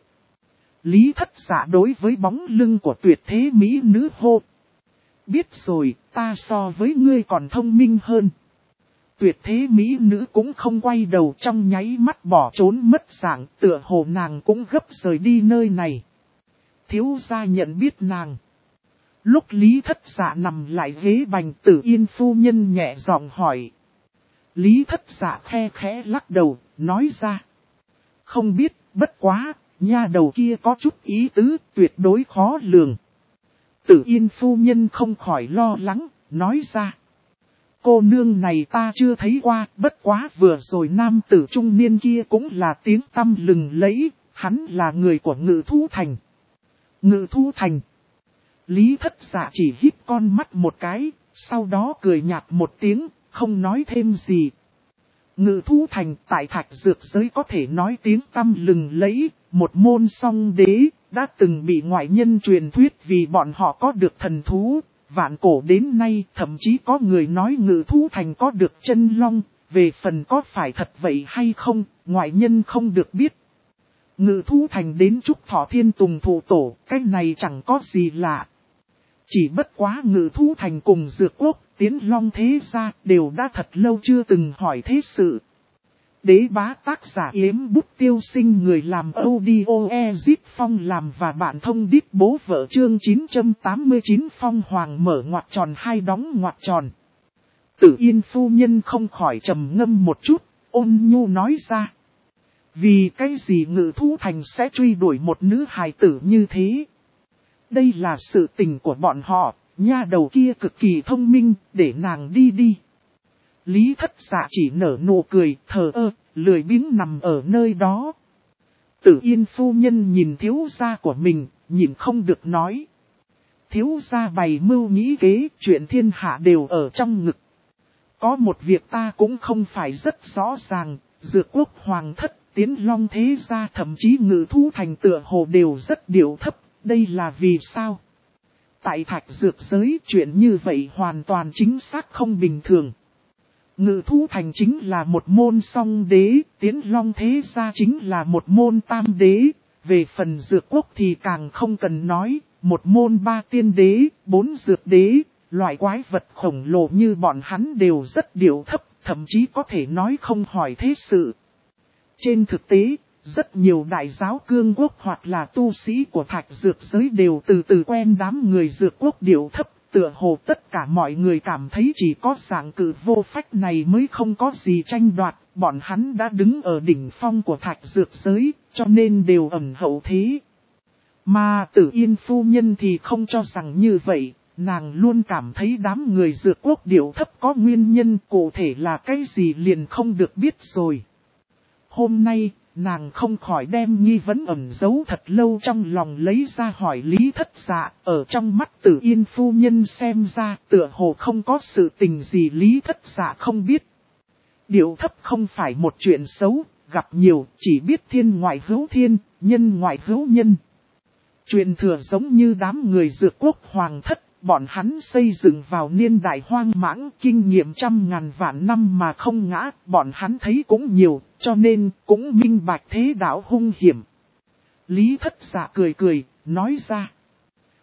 Lý Thất Dạ đối với bóng lưng của tuyệt thế mỹ nữ hô. Biết rồi, ta so với ngươi còn thông minh hơn. Tuyệt thế mỹ nữ cũng không quay đầu, trong nháy mắt bỏ trốn mất dạng, tựa hồ nàng cũng gấp rời đi nơi này. Thiếu gia nhận biết nàng. Lúc Lý Thất Dạ nằm lại ghế bành, Tử Yên phu nhân nhẹ giọng hỏi. Lý Thất Dạ khe khẽ lắc đầu, nói ra. Không biết, bất quá, nha đầu kia có chút ý tứ, tuyệt đối khó lường. Tử Yên phu nhân không khỏi lo lắng, nói ra. Cô nương này ta chưa thấy qua, bất quá vừa rồi nam tử trung niên kia cũng là tiếng tăm lừng lẫy, hắn là người của Ngự Thú Thành. Ngự Thú Thành. Lý Thất Dạ chỉ híp con mắt một cái, sau đó cười nhạt một tiếng, không nói thêm gì. Ngự Thú Thành tại Thạch Dược giới có thể nói tiếng tăm lừng lẫy, một môn song đế, đã từng bị ngoại nhân truyền thuyết vì bọn họ có được thần thú. Vạn cổ đến nay thậm chí có người nói Ngự Thú Thành có được chân long, về phần có phải thật vậy hay không, ngoại nhân không được biết. Ngự Thú Thành đến Trúc Thọ Thiên Tùng thủ tổ, cái này chẳng có gì lạ. Chỉ bất quá Ngự Thú Thành cùng Dược Quốc, Tiến Long thế gia đều đã thật lâu chưa từng hỏi thế sự. Đế bá tác giả Yếm Bút Tiêu Sinh, người làm audio Ezip Phong làm và bạn thông đít bố vợ chương 989 Phong Hoàng mở ngoặc tròn hai đóng ngoặc tròn. Tử Yên phu nhân không khỏi trầm ngâm một chút, ôn nhu nói ra. Vì cái gì Ngự Thú Thành sẽ truy đuổi một nữ hài tử như thế? Đây là sự tình của bọn họ, nha đầu kia cực kỳ thông minh, để nàng đi đi. Lý Thất Dạ chỉ nở nụ cười, thờ ơ, lười biếng nằm ở nơi đó. Tử Yên phu nhân nhìn thiếu gia của mình, nhìn không được nói. Thiếu gia bày mưu nghĩ kế, chuyện thiên hạ đều ở trong ngực. Có một việc ta cũng không phải rất rõ ràng, Dược Quốc hoàng thất, Tiến Long thế gia thậm chí Ngự Thú Thành tựa hồ đều rất điệu thấp, đây là vì sao? Tại Thạch Dược giới chuyện như vậy hoàn toàn chính xác không bình thường. Ngự Thú Thành chính là một môn song đế, Tiến Long thế gia chính là một môn tam đế, về phần Dược Quốc thì càng không cần nói, một môn ba tiên đế, bốn dược đế, loại quái vật khổng lồ như bọn hắn đều rất điệu thấp, thậm chí có thể nói không hỏi thế sự. Trên thực tế, rất nhiều đại giáo cương quốc hoặc là tu sĩ của Thạch Dược giới đều từ từ quen đám người Dược Quốc điệu thấp. Tựa hồ tất cả mọi người cảm thấy chỉ có dạng cử vô phách này mới không có gì tranh đoạt, bọn hắn đã đứng ở đỉnh phong của Thạch Dược giới, cho nên đều ẩn hậu thế. Mà Tử Yên phu nhân thì không cho rằng như vậy, nàng luôn cảm thấy đám người Dược Quốc điệu thấp có nguyên nhân, cụ thể là cái gì liền không được biết rồi. Hôm nay, nàng không khỏi đem nghi vấn ẩn giấu thật lâu trong lòng lấy ra hỏi Lý Thất Dạ, ở trong mắt Tử Yên phu nhân xem ra tựa hồ không có sự tình gì Lý Thất Dạ không biết. Điệu thấp không phải một chuyện xấu, gặp nhiều chỉ biết thiên ngoại hữu thiên, nhân ngoại hữu nhân. Truyền thừa giống như đám người Dược Quốc hoàng thất, bọn hắn xây dựng vào niên đại hoang mãng, kinh nghiệm trăm ngàn vạn năm mà không ngã, bọn hắn thấy cũng nhiều, cho nên cũng minh bạch thế đạo hung hiểm. Lý Thất Dạ cười cười, nói ra.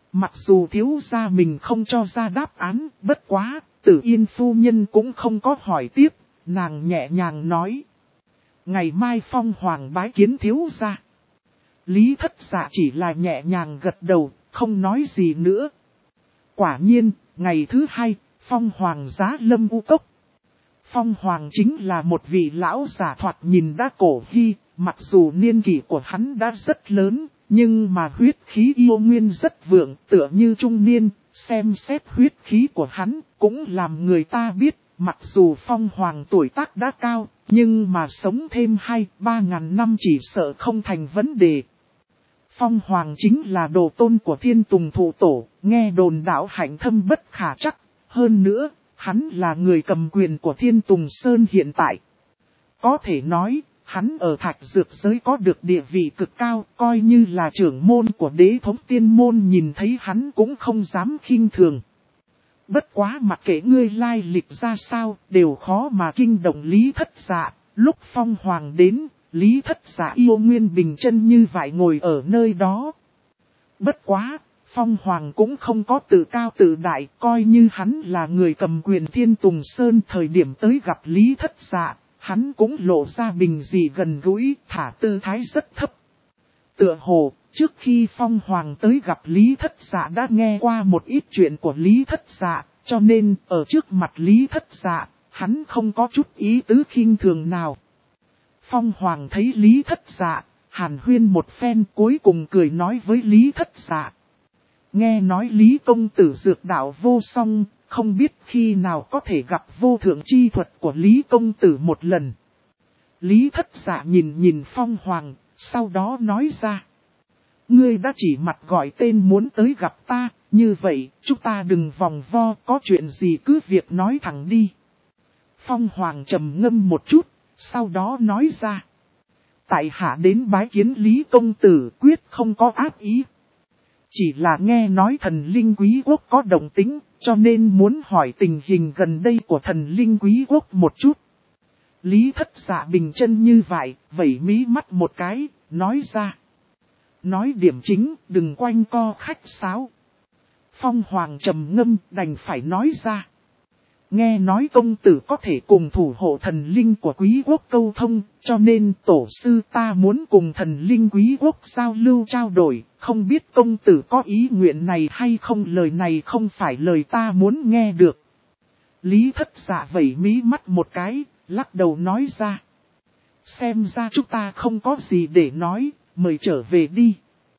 Mặc dù thiếu gia mình không cho ra đáp án, bất quá, Tử Yên phu nhân cũng không có hỏi tiếp, nàng nhẹ nhàng nói. Ngày mai Phong Hoàng bái kiến thiếu gia. Lý Thất Dạ chỉ là nhẹ nhàng gật đầu, không nói gì nữa. Quả nhiên, ngày thứ hai, Phong Hoàng giá lâm u cốc. Phong Hoàng chính là một vị lão giả thoạt nhìn đã cổ hy, mặc dù niên kỷ của hắn đã rất lớn, nhưng mà huyết khí yêu nguyên rất vượng, tựa như trung niên, xem xét huyết khí của hắn, cũng làm người ta biết, mặc dù Phong Hoàng tuổi tác đã cao, nhưng mà sống thêm 2-3 ngàn năm chỉ sợ không thành vấn đề. Phong Hoàng chính là đồ tôn của Thiên Tùng Thụ Tổ, nghe đồn đạo hạnh thâm bất khả trắc, hơn nữa, hắn là người cầm quyền của Thiên Tùng Sơn hiện tại. Có thể nói, hắn ở Thạch Dược giới có được địa vị cực cao, coi như là trưởng môn của Đế Thống Tiên Môn nhìn thấy hắn cũng không dám khinh thường. Bất quá mặc kệ ngươi lai lịch ra sao, đều khó mà kinh động Lý Thất Dạ. Lúc Phong Hoàng đến, Lý Thất Dạ yêu nguyên bình chân như vậy ngồi ở nơi đó. Bất quá, Phong Hoàng cũng không có tự cao tự đại, coi như hắn là người cầm quyền Thiên Tùng Sơn thời điểm tới gặp Lý Thất Dạ, hắn cũng lộ ra bình dị gần gũi, thả tư thái rất thấp. Tựa hồ, trước khi Phong Hoàng tới gặp Lý Thất Dạ đã nghe qua một ít chuyện của Lý Thất Dạ, cho nên ở trước mặt Lý Thất Dạ, hắn không có chút ý tứ khinh thường nào. Phong Hoàng thấy Lý Thất Dạ, hàn huyên một phen cuối cùng cười nói với Lý Thất Dạ. Nghe nói Lý công tử dược đạo vô song, không biết khi nào có thể gặp vô thượng chi thuật của Lý công tử một lần. Lý Thất Dạ nhìn Phong Hoàng, sau đó nói ra. Ngươi đã chỉ mặt gọi tên muốn tới gặp ta, như vậy, chúng ta đừng vòng vo, có chuyện gì cứ việc nói thẳng đi. Phong Hoàng trầm ngâm một chút, sau đó nói ra. Tại hạ đến bái kiến Lý công tử quyết không có ác ý. Chỉ là nghe nói thần linh quý quốc có động tính, cho nên muốn hỏi tình hình gần đây của thần linh quý quốc một chút. Lý Thất Dạ bình chân như vậy, vẩy mí mắt một cái, nói ra. Nói điểm chính, đừng quanh co khách sáo. Phong Hoàng trầm ngâm đành phải nói ra. Nghe nói công tử có thể cùng thủ hộ thần linh của quý quốc câu thông, cho nên tổ sư ta muốn cùng thần linh quý quốc giao lưu trao đổi, không biết công tử có ý nguyện này hay không, lời này không phải lời ta muốn nghe được. Lý Thất Dạ vẩy mí mắt một cái, lắc đầu nói ra. Xem ra chúng ta không có gì để nói, mời trở về đi.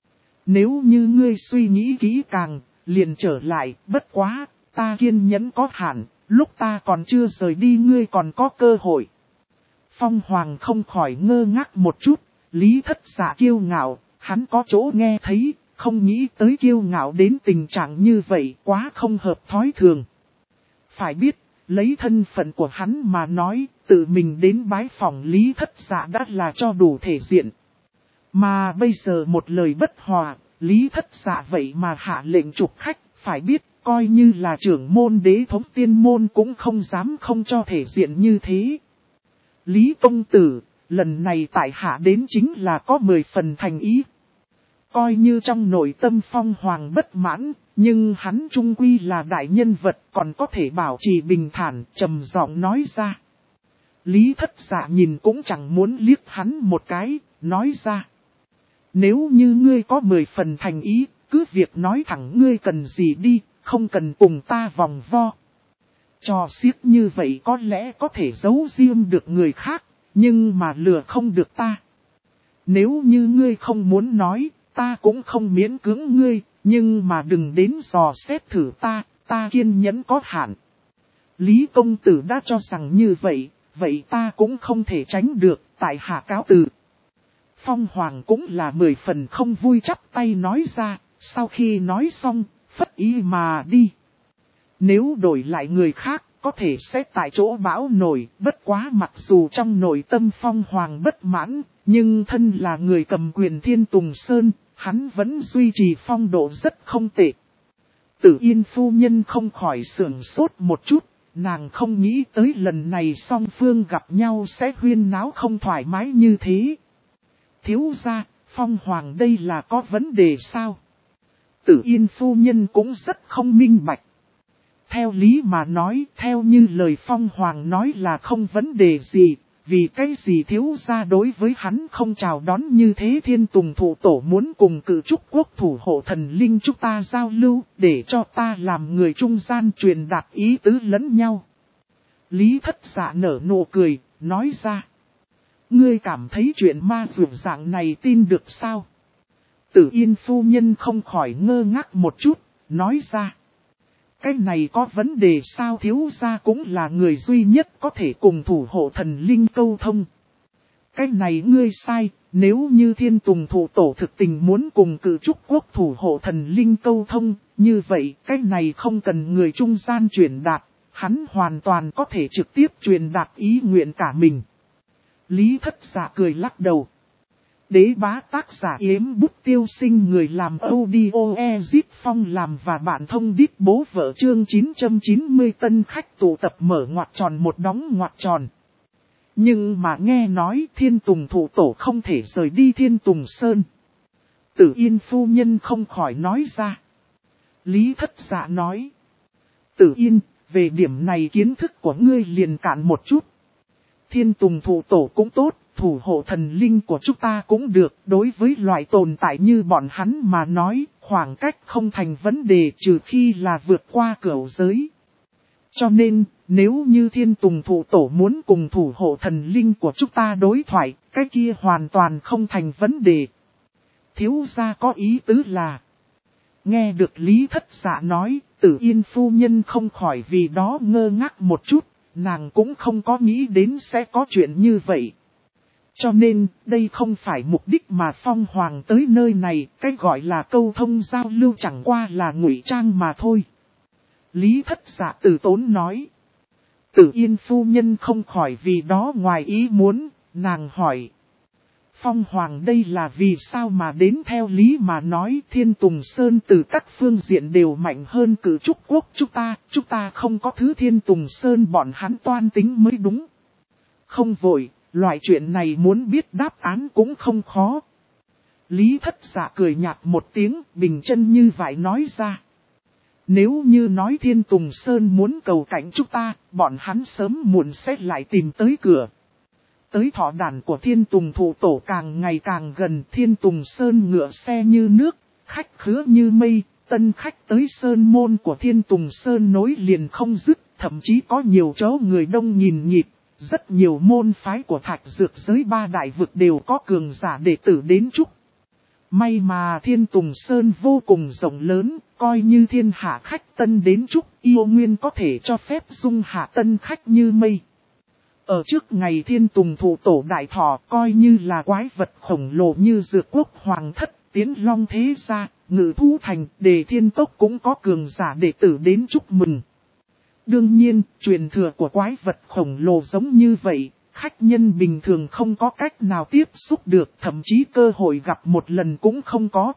Nếu như ngươi suy nghĩ kỹ càng, liền trở lại, bất quá, ta kiên nhẫn có hạn. Lúc ta còn chưa rời đi ngươi còn có cơ hội. Phong Hoàng không khỏi ngơ ngác một chút, Lý Thất Dạ kiêu ngạo, hắn có chỗ nghe thấy, không nghĩ tới kiêu ngạo đến tình trạng như vậy quá không hợp thói thường. Phải biết, lấy thân phận của hắn mà nói, tự mình đến bái phòng Lý Thất Dạ đã là cho đủ thể diện. Mà bây giờ một lời bất hòa, Lý Thất Dạ vậy mà hạ lệnh trục khách, phải biết. Coi như là trưởng môn Đế Thống Tiên Môn cũng không dám không cho thể diện như thế. Lý công tử, lần này tại hạ đến chính là có 10 phần thành ý. Coi như trong nội tâm Phong Hoàng bất mãn, nhưng hắn trung quy là đại nhân vật còn có thể bảo trì bình thản, trầm giọng nói ra. Lý Thất Dạ nhìn cũng chẳng muốn liếc hắn một cái, nói ra. Nếu như ngươi có 10 phần thành ý, cứ việc nói thẳng ngươi cần gì đi. Không cần cùng ta vòng vo. Trò xiếc như vậy có lẽ có thể giấu riêng được người khác, nhưng mà lừa không được ta. Nếu như ngươi không muốn nói, ta cũng không miễn cưỡng ngươi, nhưng mà đừng đến dò xét thử ta kiên nhẫn có hạn. Lý công tử đã cho rằng như vậy, vậy ta cũng không thể tránh được, tại hạ cáo từ. Phong Hoàng cũng là 10 phần không vui chắp tay nói ra, sau khi nói xong, phất ý mà đi. Nếu đổi lại người khác, có thể sẽ tại chỗ bão nổi, bất quá mặc dù trong nội tâm Phong Hoàng bất mãn, nhưng thân là người cầm quyền Thiên Tùng Sơn, hắn vẫn duy trì phong độ rất không tệ. Tử Yên phu nhân không khỏi sửng sốt một chút, nàng không nghĩ tới lần này song phương gặp nhau sẽ huyên náo không thoải mái như thế. Thiếu gia, Phong Hoàng đây là có vấn đề sao? Tử Yên phu nhân cũng rất không minh bạch. Theo lý mà nói, theo như lời Phong Hoàng nói là không vấn đề gì, vì cái gì thiếu gia đối với hắn không chào đón như thế. Thiên Tùng Thụ Tổ muốn cùng Cự Trúc Quốc thủ hộ thần linh chúng ta giao lưu, để cho ta làm người trung gian truyền đạt ý tứ lẫn nhau. Lý Thất Dạ nở nụ cười, nói ra. Ngươi cảm thấy chuyện ma dược dạng này tin được sao? Tử Yên phu nhân không khỏi ngơ ngác một chút, nói ra. Cái này có vấn đề sao? Thiếu gia cũng là người duy nhất có thể cùng thủ hộ thần linh câu thông. Cái này ngươi sai, nếu như Thiên Tùng Thụ Tổ thực tình muốn cùng Cự Trúc Quốc thủ hộ thần linh câu thông, như vậy cái này không cần người trung gian truyền đạt, hắn hoàn toàn có thể trực tiếp truyền đạt ý nguyện cả mình. Lý Thất Dạ cười lắc đầu. Đế bá tác giả Yếm Bút Tiêu Sinh, người làm audio Ezit Phong làm và bạn thông đít bố vợ, chương 990 tân khách tụ tập mở ngoặc tròn một đóng ngoặc tròn. Nhưng mà nghe nói Thiên Tùng Thụ Tổ không thể rời đi Thiên Tùng Sơn. Tử Yên phu nhân không khỏi nói ra. Lý Thất Dạ nói. Tử Yên, về điểm này kiến thức của ngươi liền cạn một chút. Thiên Tùng Thụ Tổ cũng tốt, thủ hộ thần linh của chúng ta cũng được, đối với loại tồn tại như bọn hắn mà nói, khoảng cách không thành vấn đề trừ khi là vượt qua cửu giới. Cho nên, nếu như Thiên Tùng Thụ Tổ muốn cùng thủ hộ thần linh của chúng ta đối thoại, cái kia hoàn toàn không thành vấn đề. Thiếu gia có ý tứ là, nghe được Lý Thất Dạ nói, Tử Yên phu nhân không khỏi vì đó ngơ ngác một chút, nàng cũng không có nghĩ đến sẽ có chuyện như vậy. Cho nên, đây không phải mục đích mà Phong Hoàng tới nơi này, cái gọi là câu thông giao lưu chẳng qua là ngụy trang mà thôi. Lý Thất Dạ từ tốn nói. Tử Yên phu nhân không khỏi vì đó ngoài ý muốn, nàng hỏi. Phong Hoàng đây là vì sao mà đến? Theo lý mà nói Thiên Tùng Sơn từ các phương diện đều mạnh hơn Cự Trúc Quốc chúng ta không có thứ Thiên Tùng Sơn bọn hắn toan tính mới đúng. Không vội, loại chuyện này muốn biết đáp án cũng không khó. Lý Thất Dạ cười nhạt một tiếng, bình chân như vậy nói ra. Nếu như nói Thiên Tùng Sơn muốn cầu cạnh chúng ta, bọn hắn sớm muộn sẽ lại tìm tới cửa. Tới thọ đàn của Thiên Tùng Thụ Tổ càng ngày càng gần, Thiên Tùng Sơn ngựa xe như nước, khách khứa như mây, tân khách tới sơn môn của Thiên Tùng Sơn nối liền không dứt, thậm chí có nhiều chỗ người đông nhìn nhịp, rất nhiều môn phái của Thạch Dược giới 3 đại vực đều có cường giả đệ tử đến chúc. May mà Thiên Tùng Sơn vô cùng rộng lớn, coi như thiên hạ khách tân đến chúc, yêu nguyên có thể cho phép dung hạ tân khách như mây. Ở trước ngày Thiên Tùng Thụ Tổ đại thọ, coi như là quái vật khổng lồ như Dược Quốc Hoàng Thất, Tiến Long Thế Gia, Ngự Thú Thành, Đề Thiên Cốc cũng có cường giả đệ tử đến chúc mừng. Đương nhiên, truyền thừa của quái vật khổng lồ giống như vậy, khách nhân bình thường không có cách nào tiếp xúc được, thậm chí cơ hội gặp một lần cũng không có.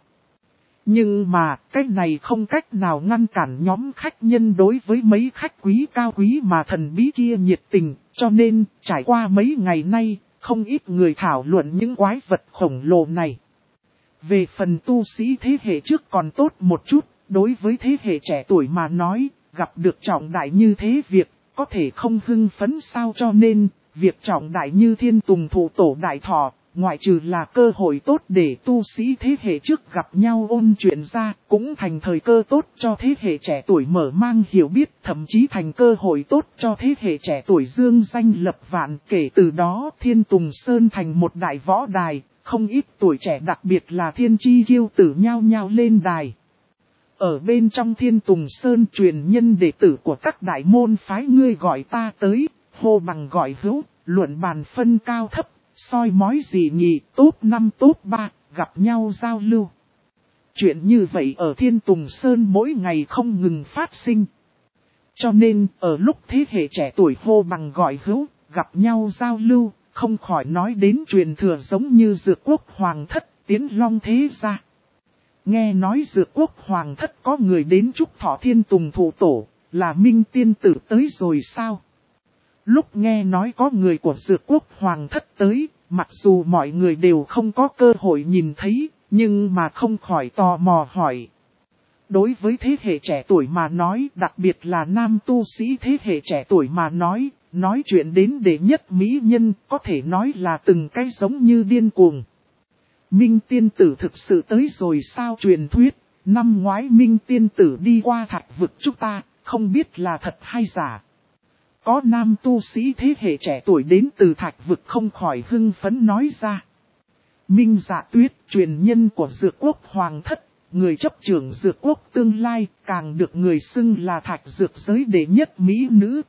Nhưng mà, cái này không cách nào ngăn cản nhóm khách nhân đối với mấy khách quý cao quý mà thần bí kia nhiệt tình, cho nên, trải qua mấy ngày nay, không ít người thảo luận những quái vật khổng lồ này. Về phần tu sĩ thế hệ trước còn tốt một chút, đối với thế hệ trẻ tuổi mà nói, gặp được trọng đại như thế việc, có thể không hưng phấn sao? Cho nên, việc trọng đại như Thiên Tùng Thụ Tổ đại thọ, ngoại trừ là cơ hội tốt để tu sĩ thế hệ trước gặp nhau ôn chuyện ra, cũng thành thời cơ tốt cho thế hệ trẻ tuổi mở mang hiểu biết, thậm chí thành cơ hội tốt cho thế hệ trẻ tuổi dương danh lập vạn. Kể từ đó Thiên Tùng Sơn thành một đại võ đài, không ít tuổi trẻ đặc biệt là thiên chi kiêu tử nhao nhao lên đài. Ở bên trong Thiên Tùng Sơn truyền nhân đệ tử của các đại môn phái ngươi gọi ta tới, hô bằng gọi hữu, luận bàn phân cao thấp, soi mói gì nhì, top 5 top 3, gặp nhau giao lưu. Chuyện như vậy ở Thiên Tùng Sơn mỗi ngày không ngừng phát sinh. Cho nên, ở lúc thế hệ trẻ tuổi hô bằng gọi hữu, gặp nhau giao lưu, không khỏi nói đến truyền thừa giống như Dược Quốc Hoàng Thất, Tiến Long Thế Gia. Nghe nói Dược Quốc Hoàng Thất có người đến chúc thọ Thiên Tùng Thụ Tổ, là Minh Tiên Tử tới rồi sao? Lúc nghe nói có người của Dược Quốc Hoàng Thất tới, mặc dù mọi người đều không có cơ hội nhìn thấy, nhưng mà không khỏi tò mò hỏi. Đối với thế hệ trẻ tuổi mà nói, đặc biệt là nam tu sĩ thế hệ trẻ tuổi mà nói chuyện đến đệ nhất mỹ nhân, có thể nói là từng cái giống như điên cuồng. Minh tiên tử thực sự tới rồi sao? Truyền thuyết, năm ngoái Minh tiên tử đi qua thạch vực chúng ta, không biết là thật hay giả. Có nam tu sĩ thế hệ trẻ tuổi đến từ thạch vực không khỏi hưng phấn nói ra. Minh Dạ Tuyết, truyền nhân của Dược Quốc Hoàng Thất, người chấp trưởng Dược Quốc tương lai, càng được người xưng là thạch dược giới đệ nhất mỹ nữ.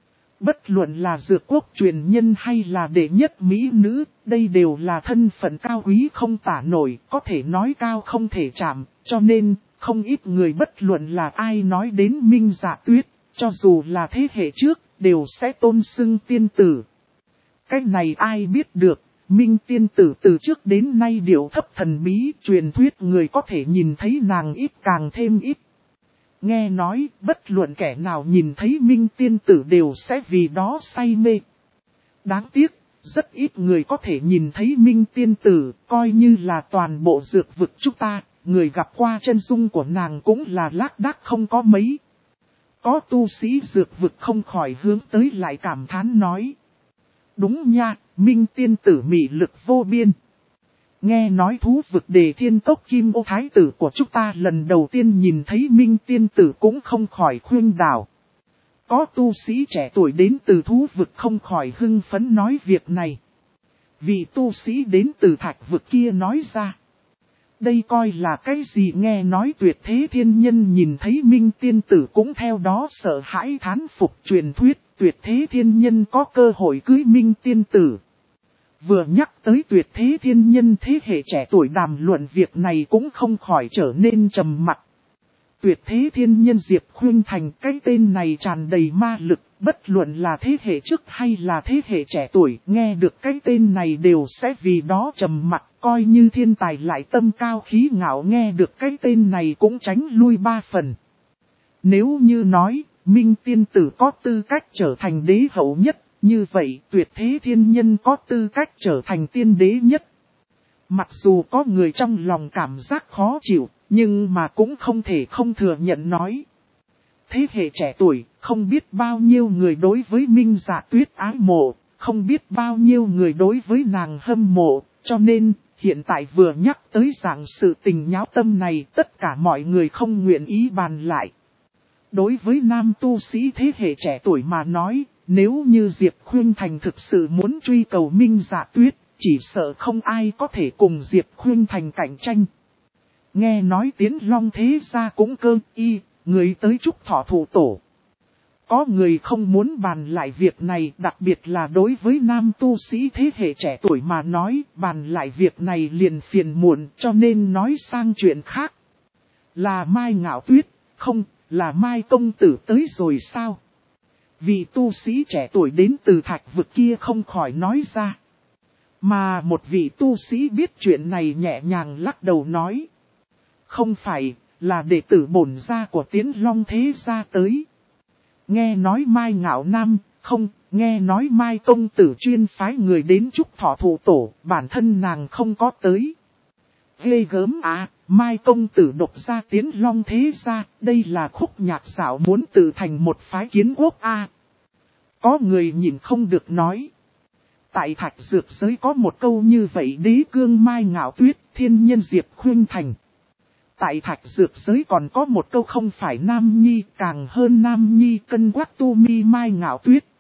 Bất luận là Dược Quốc truyền nhân hay là đệ nhất mỹ nữ, đây đều là thân phận cao quý không tả nổi, có thể nói cao không thể chạm, cho nên, không ít người bất luận là ai nói đến Minh Dạ Tuyết, cho dù là thế hệ trước, đều sẽ tôn xưng tiên tử. Cái này ai biết được, Minh tiên tử từ trước đến nay điệu thấp thần bí, truyền thuyết người có thể nhìn thấy nàng ít càng thêm ít. Nghe nói, bất luận kẻ nào nhìn thấy Minh tiên tử đều sẽ vì đó say mê. Đáng tiếc, rất ít người có thể nhìn thấy Minh tiên tử, coi như là toàn bộ dược vực chúng ta, người gặp qua chân dung của nàng cũng là lác đác không có mấy. Có tu sĩ dược vực không khỏi hướng tới lại cảm thán nói. Đúng nha, Minh tiên tử mị lực vô biên. Nghe nói thú vực Đề Thiên Cốc Kim Ô Thái tử của chúng ta lần đầu tiên nhìn thấy Minh tiên tử cũng không khỏi khuyên đảo. Có tu sĩ trẻ tuổi đến từ thú vực không khỏi hưng phấn nói việc này. Vị tu sĩ đến từ thạch vực kia nói ra. Đây coi là cái gì? Nghe nói Tuyệt Thế Thiên Nhân nhìn thấy Minh tiên tử cũng theo đó sợ hãi thán phục. Truyền thuyết Tuyệt Thế Thiên Nhân có cơ hội cưới Minh tiên tử. Vừa nhắc tới Tuyệt Thế Thiên Nhân, thế hệ trẻ tuổi đàm luận việc này cũng không khỏi trở nên trầm mặc. Tuyệt Thế Thiên Nhân Diệp Khuynh Thành, cái tên này tràn đầy ma lực, bất luận là thế hệ trước hay là thế hệ trẻ tuổi, nghe được cái tên này đều sẽ vì đó trầm mặc, coi như thiên tài lại tâm cao khí ngạo nghe được cái tên này cũng tránh lui ba phần. Nếu như nói, Minh tiên tử có tư cách trở thành đế hậu nhất, như vậy Tuyệt Thế Thiên Nhân có tư cách trở thành tiên đế nhất. Mặc dù có người trong lòng cảm giác khó chịu, nhưng mà cũng không thể không thừa nhận nói. Thế hệ trẻ tuổi, không biết bao nhiêu người đối với Minh Dạ Tuyết ái mộ, không biết bao nhiêu người đối với nàng hâm mộ, cho nên, hiện tại vừa nhắc tới dạng sự tình nháo tâm này, tất cả mọi người không nguyện ý bàn lại. Đối với nam tu sĩ thế hệ trẻ tuổi mà nói, nếu như Diệp Khuynh Thành thực sự muốn truy cầu Minh Dạ Tuyết, chỉ sợ không ai có thể cùng Diệp Khuynh Thành cạnh tranh. Nghe nói Tiến Long thế gia cũng cơ y, người tới chúc thọ thủ tổ. Có người không muốn bàn lại việc này, đặc biệt là đối với nam tu sĩ thế hệ trẻ tuổi mà nói, bàn lại việc này liền phiền muộn, cho nên nói sang chuyện khác. Là Mai Ngạo Tuyết, không, là Mai công tử tới rồi sao? Vị tu sĩ trẻ tuổi đến từ thạch vực kia không khỏi nói ra. Mà một vị tu sĩ biết chuyện này nhẹ nhàng lắc đầu nói. Không phải, là đệ tử bổn gia của Tiến Long thế gia tới. Nghe nói Mai Ngạo Nam, không, nghe nói Mai công tử chuyên phái người đến chúc thọ thủ tổ, bản thân nàng không có tới. Ghê gớm à, Mai công tử độc ra Tiến Long thế gia, đây là khúc nhạc xảo muốn tự thành một phái kiến quốc a. Có người nhìn không được nói. Tại thạch dược giới có một câu như vậy: đế cương Mai Ngạo Tuyết, thiên nhân Diệp Khuynh Thành. Tại thạch dược giới còn có một câu: không phải nam nhi, càng hơn nam nhi, cân quắc tu mi Mai Ngạo Tuyết.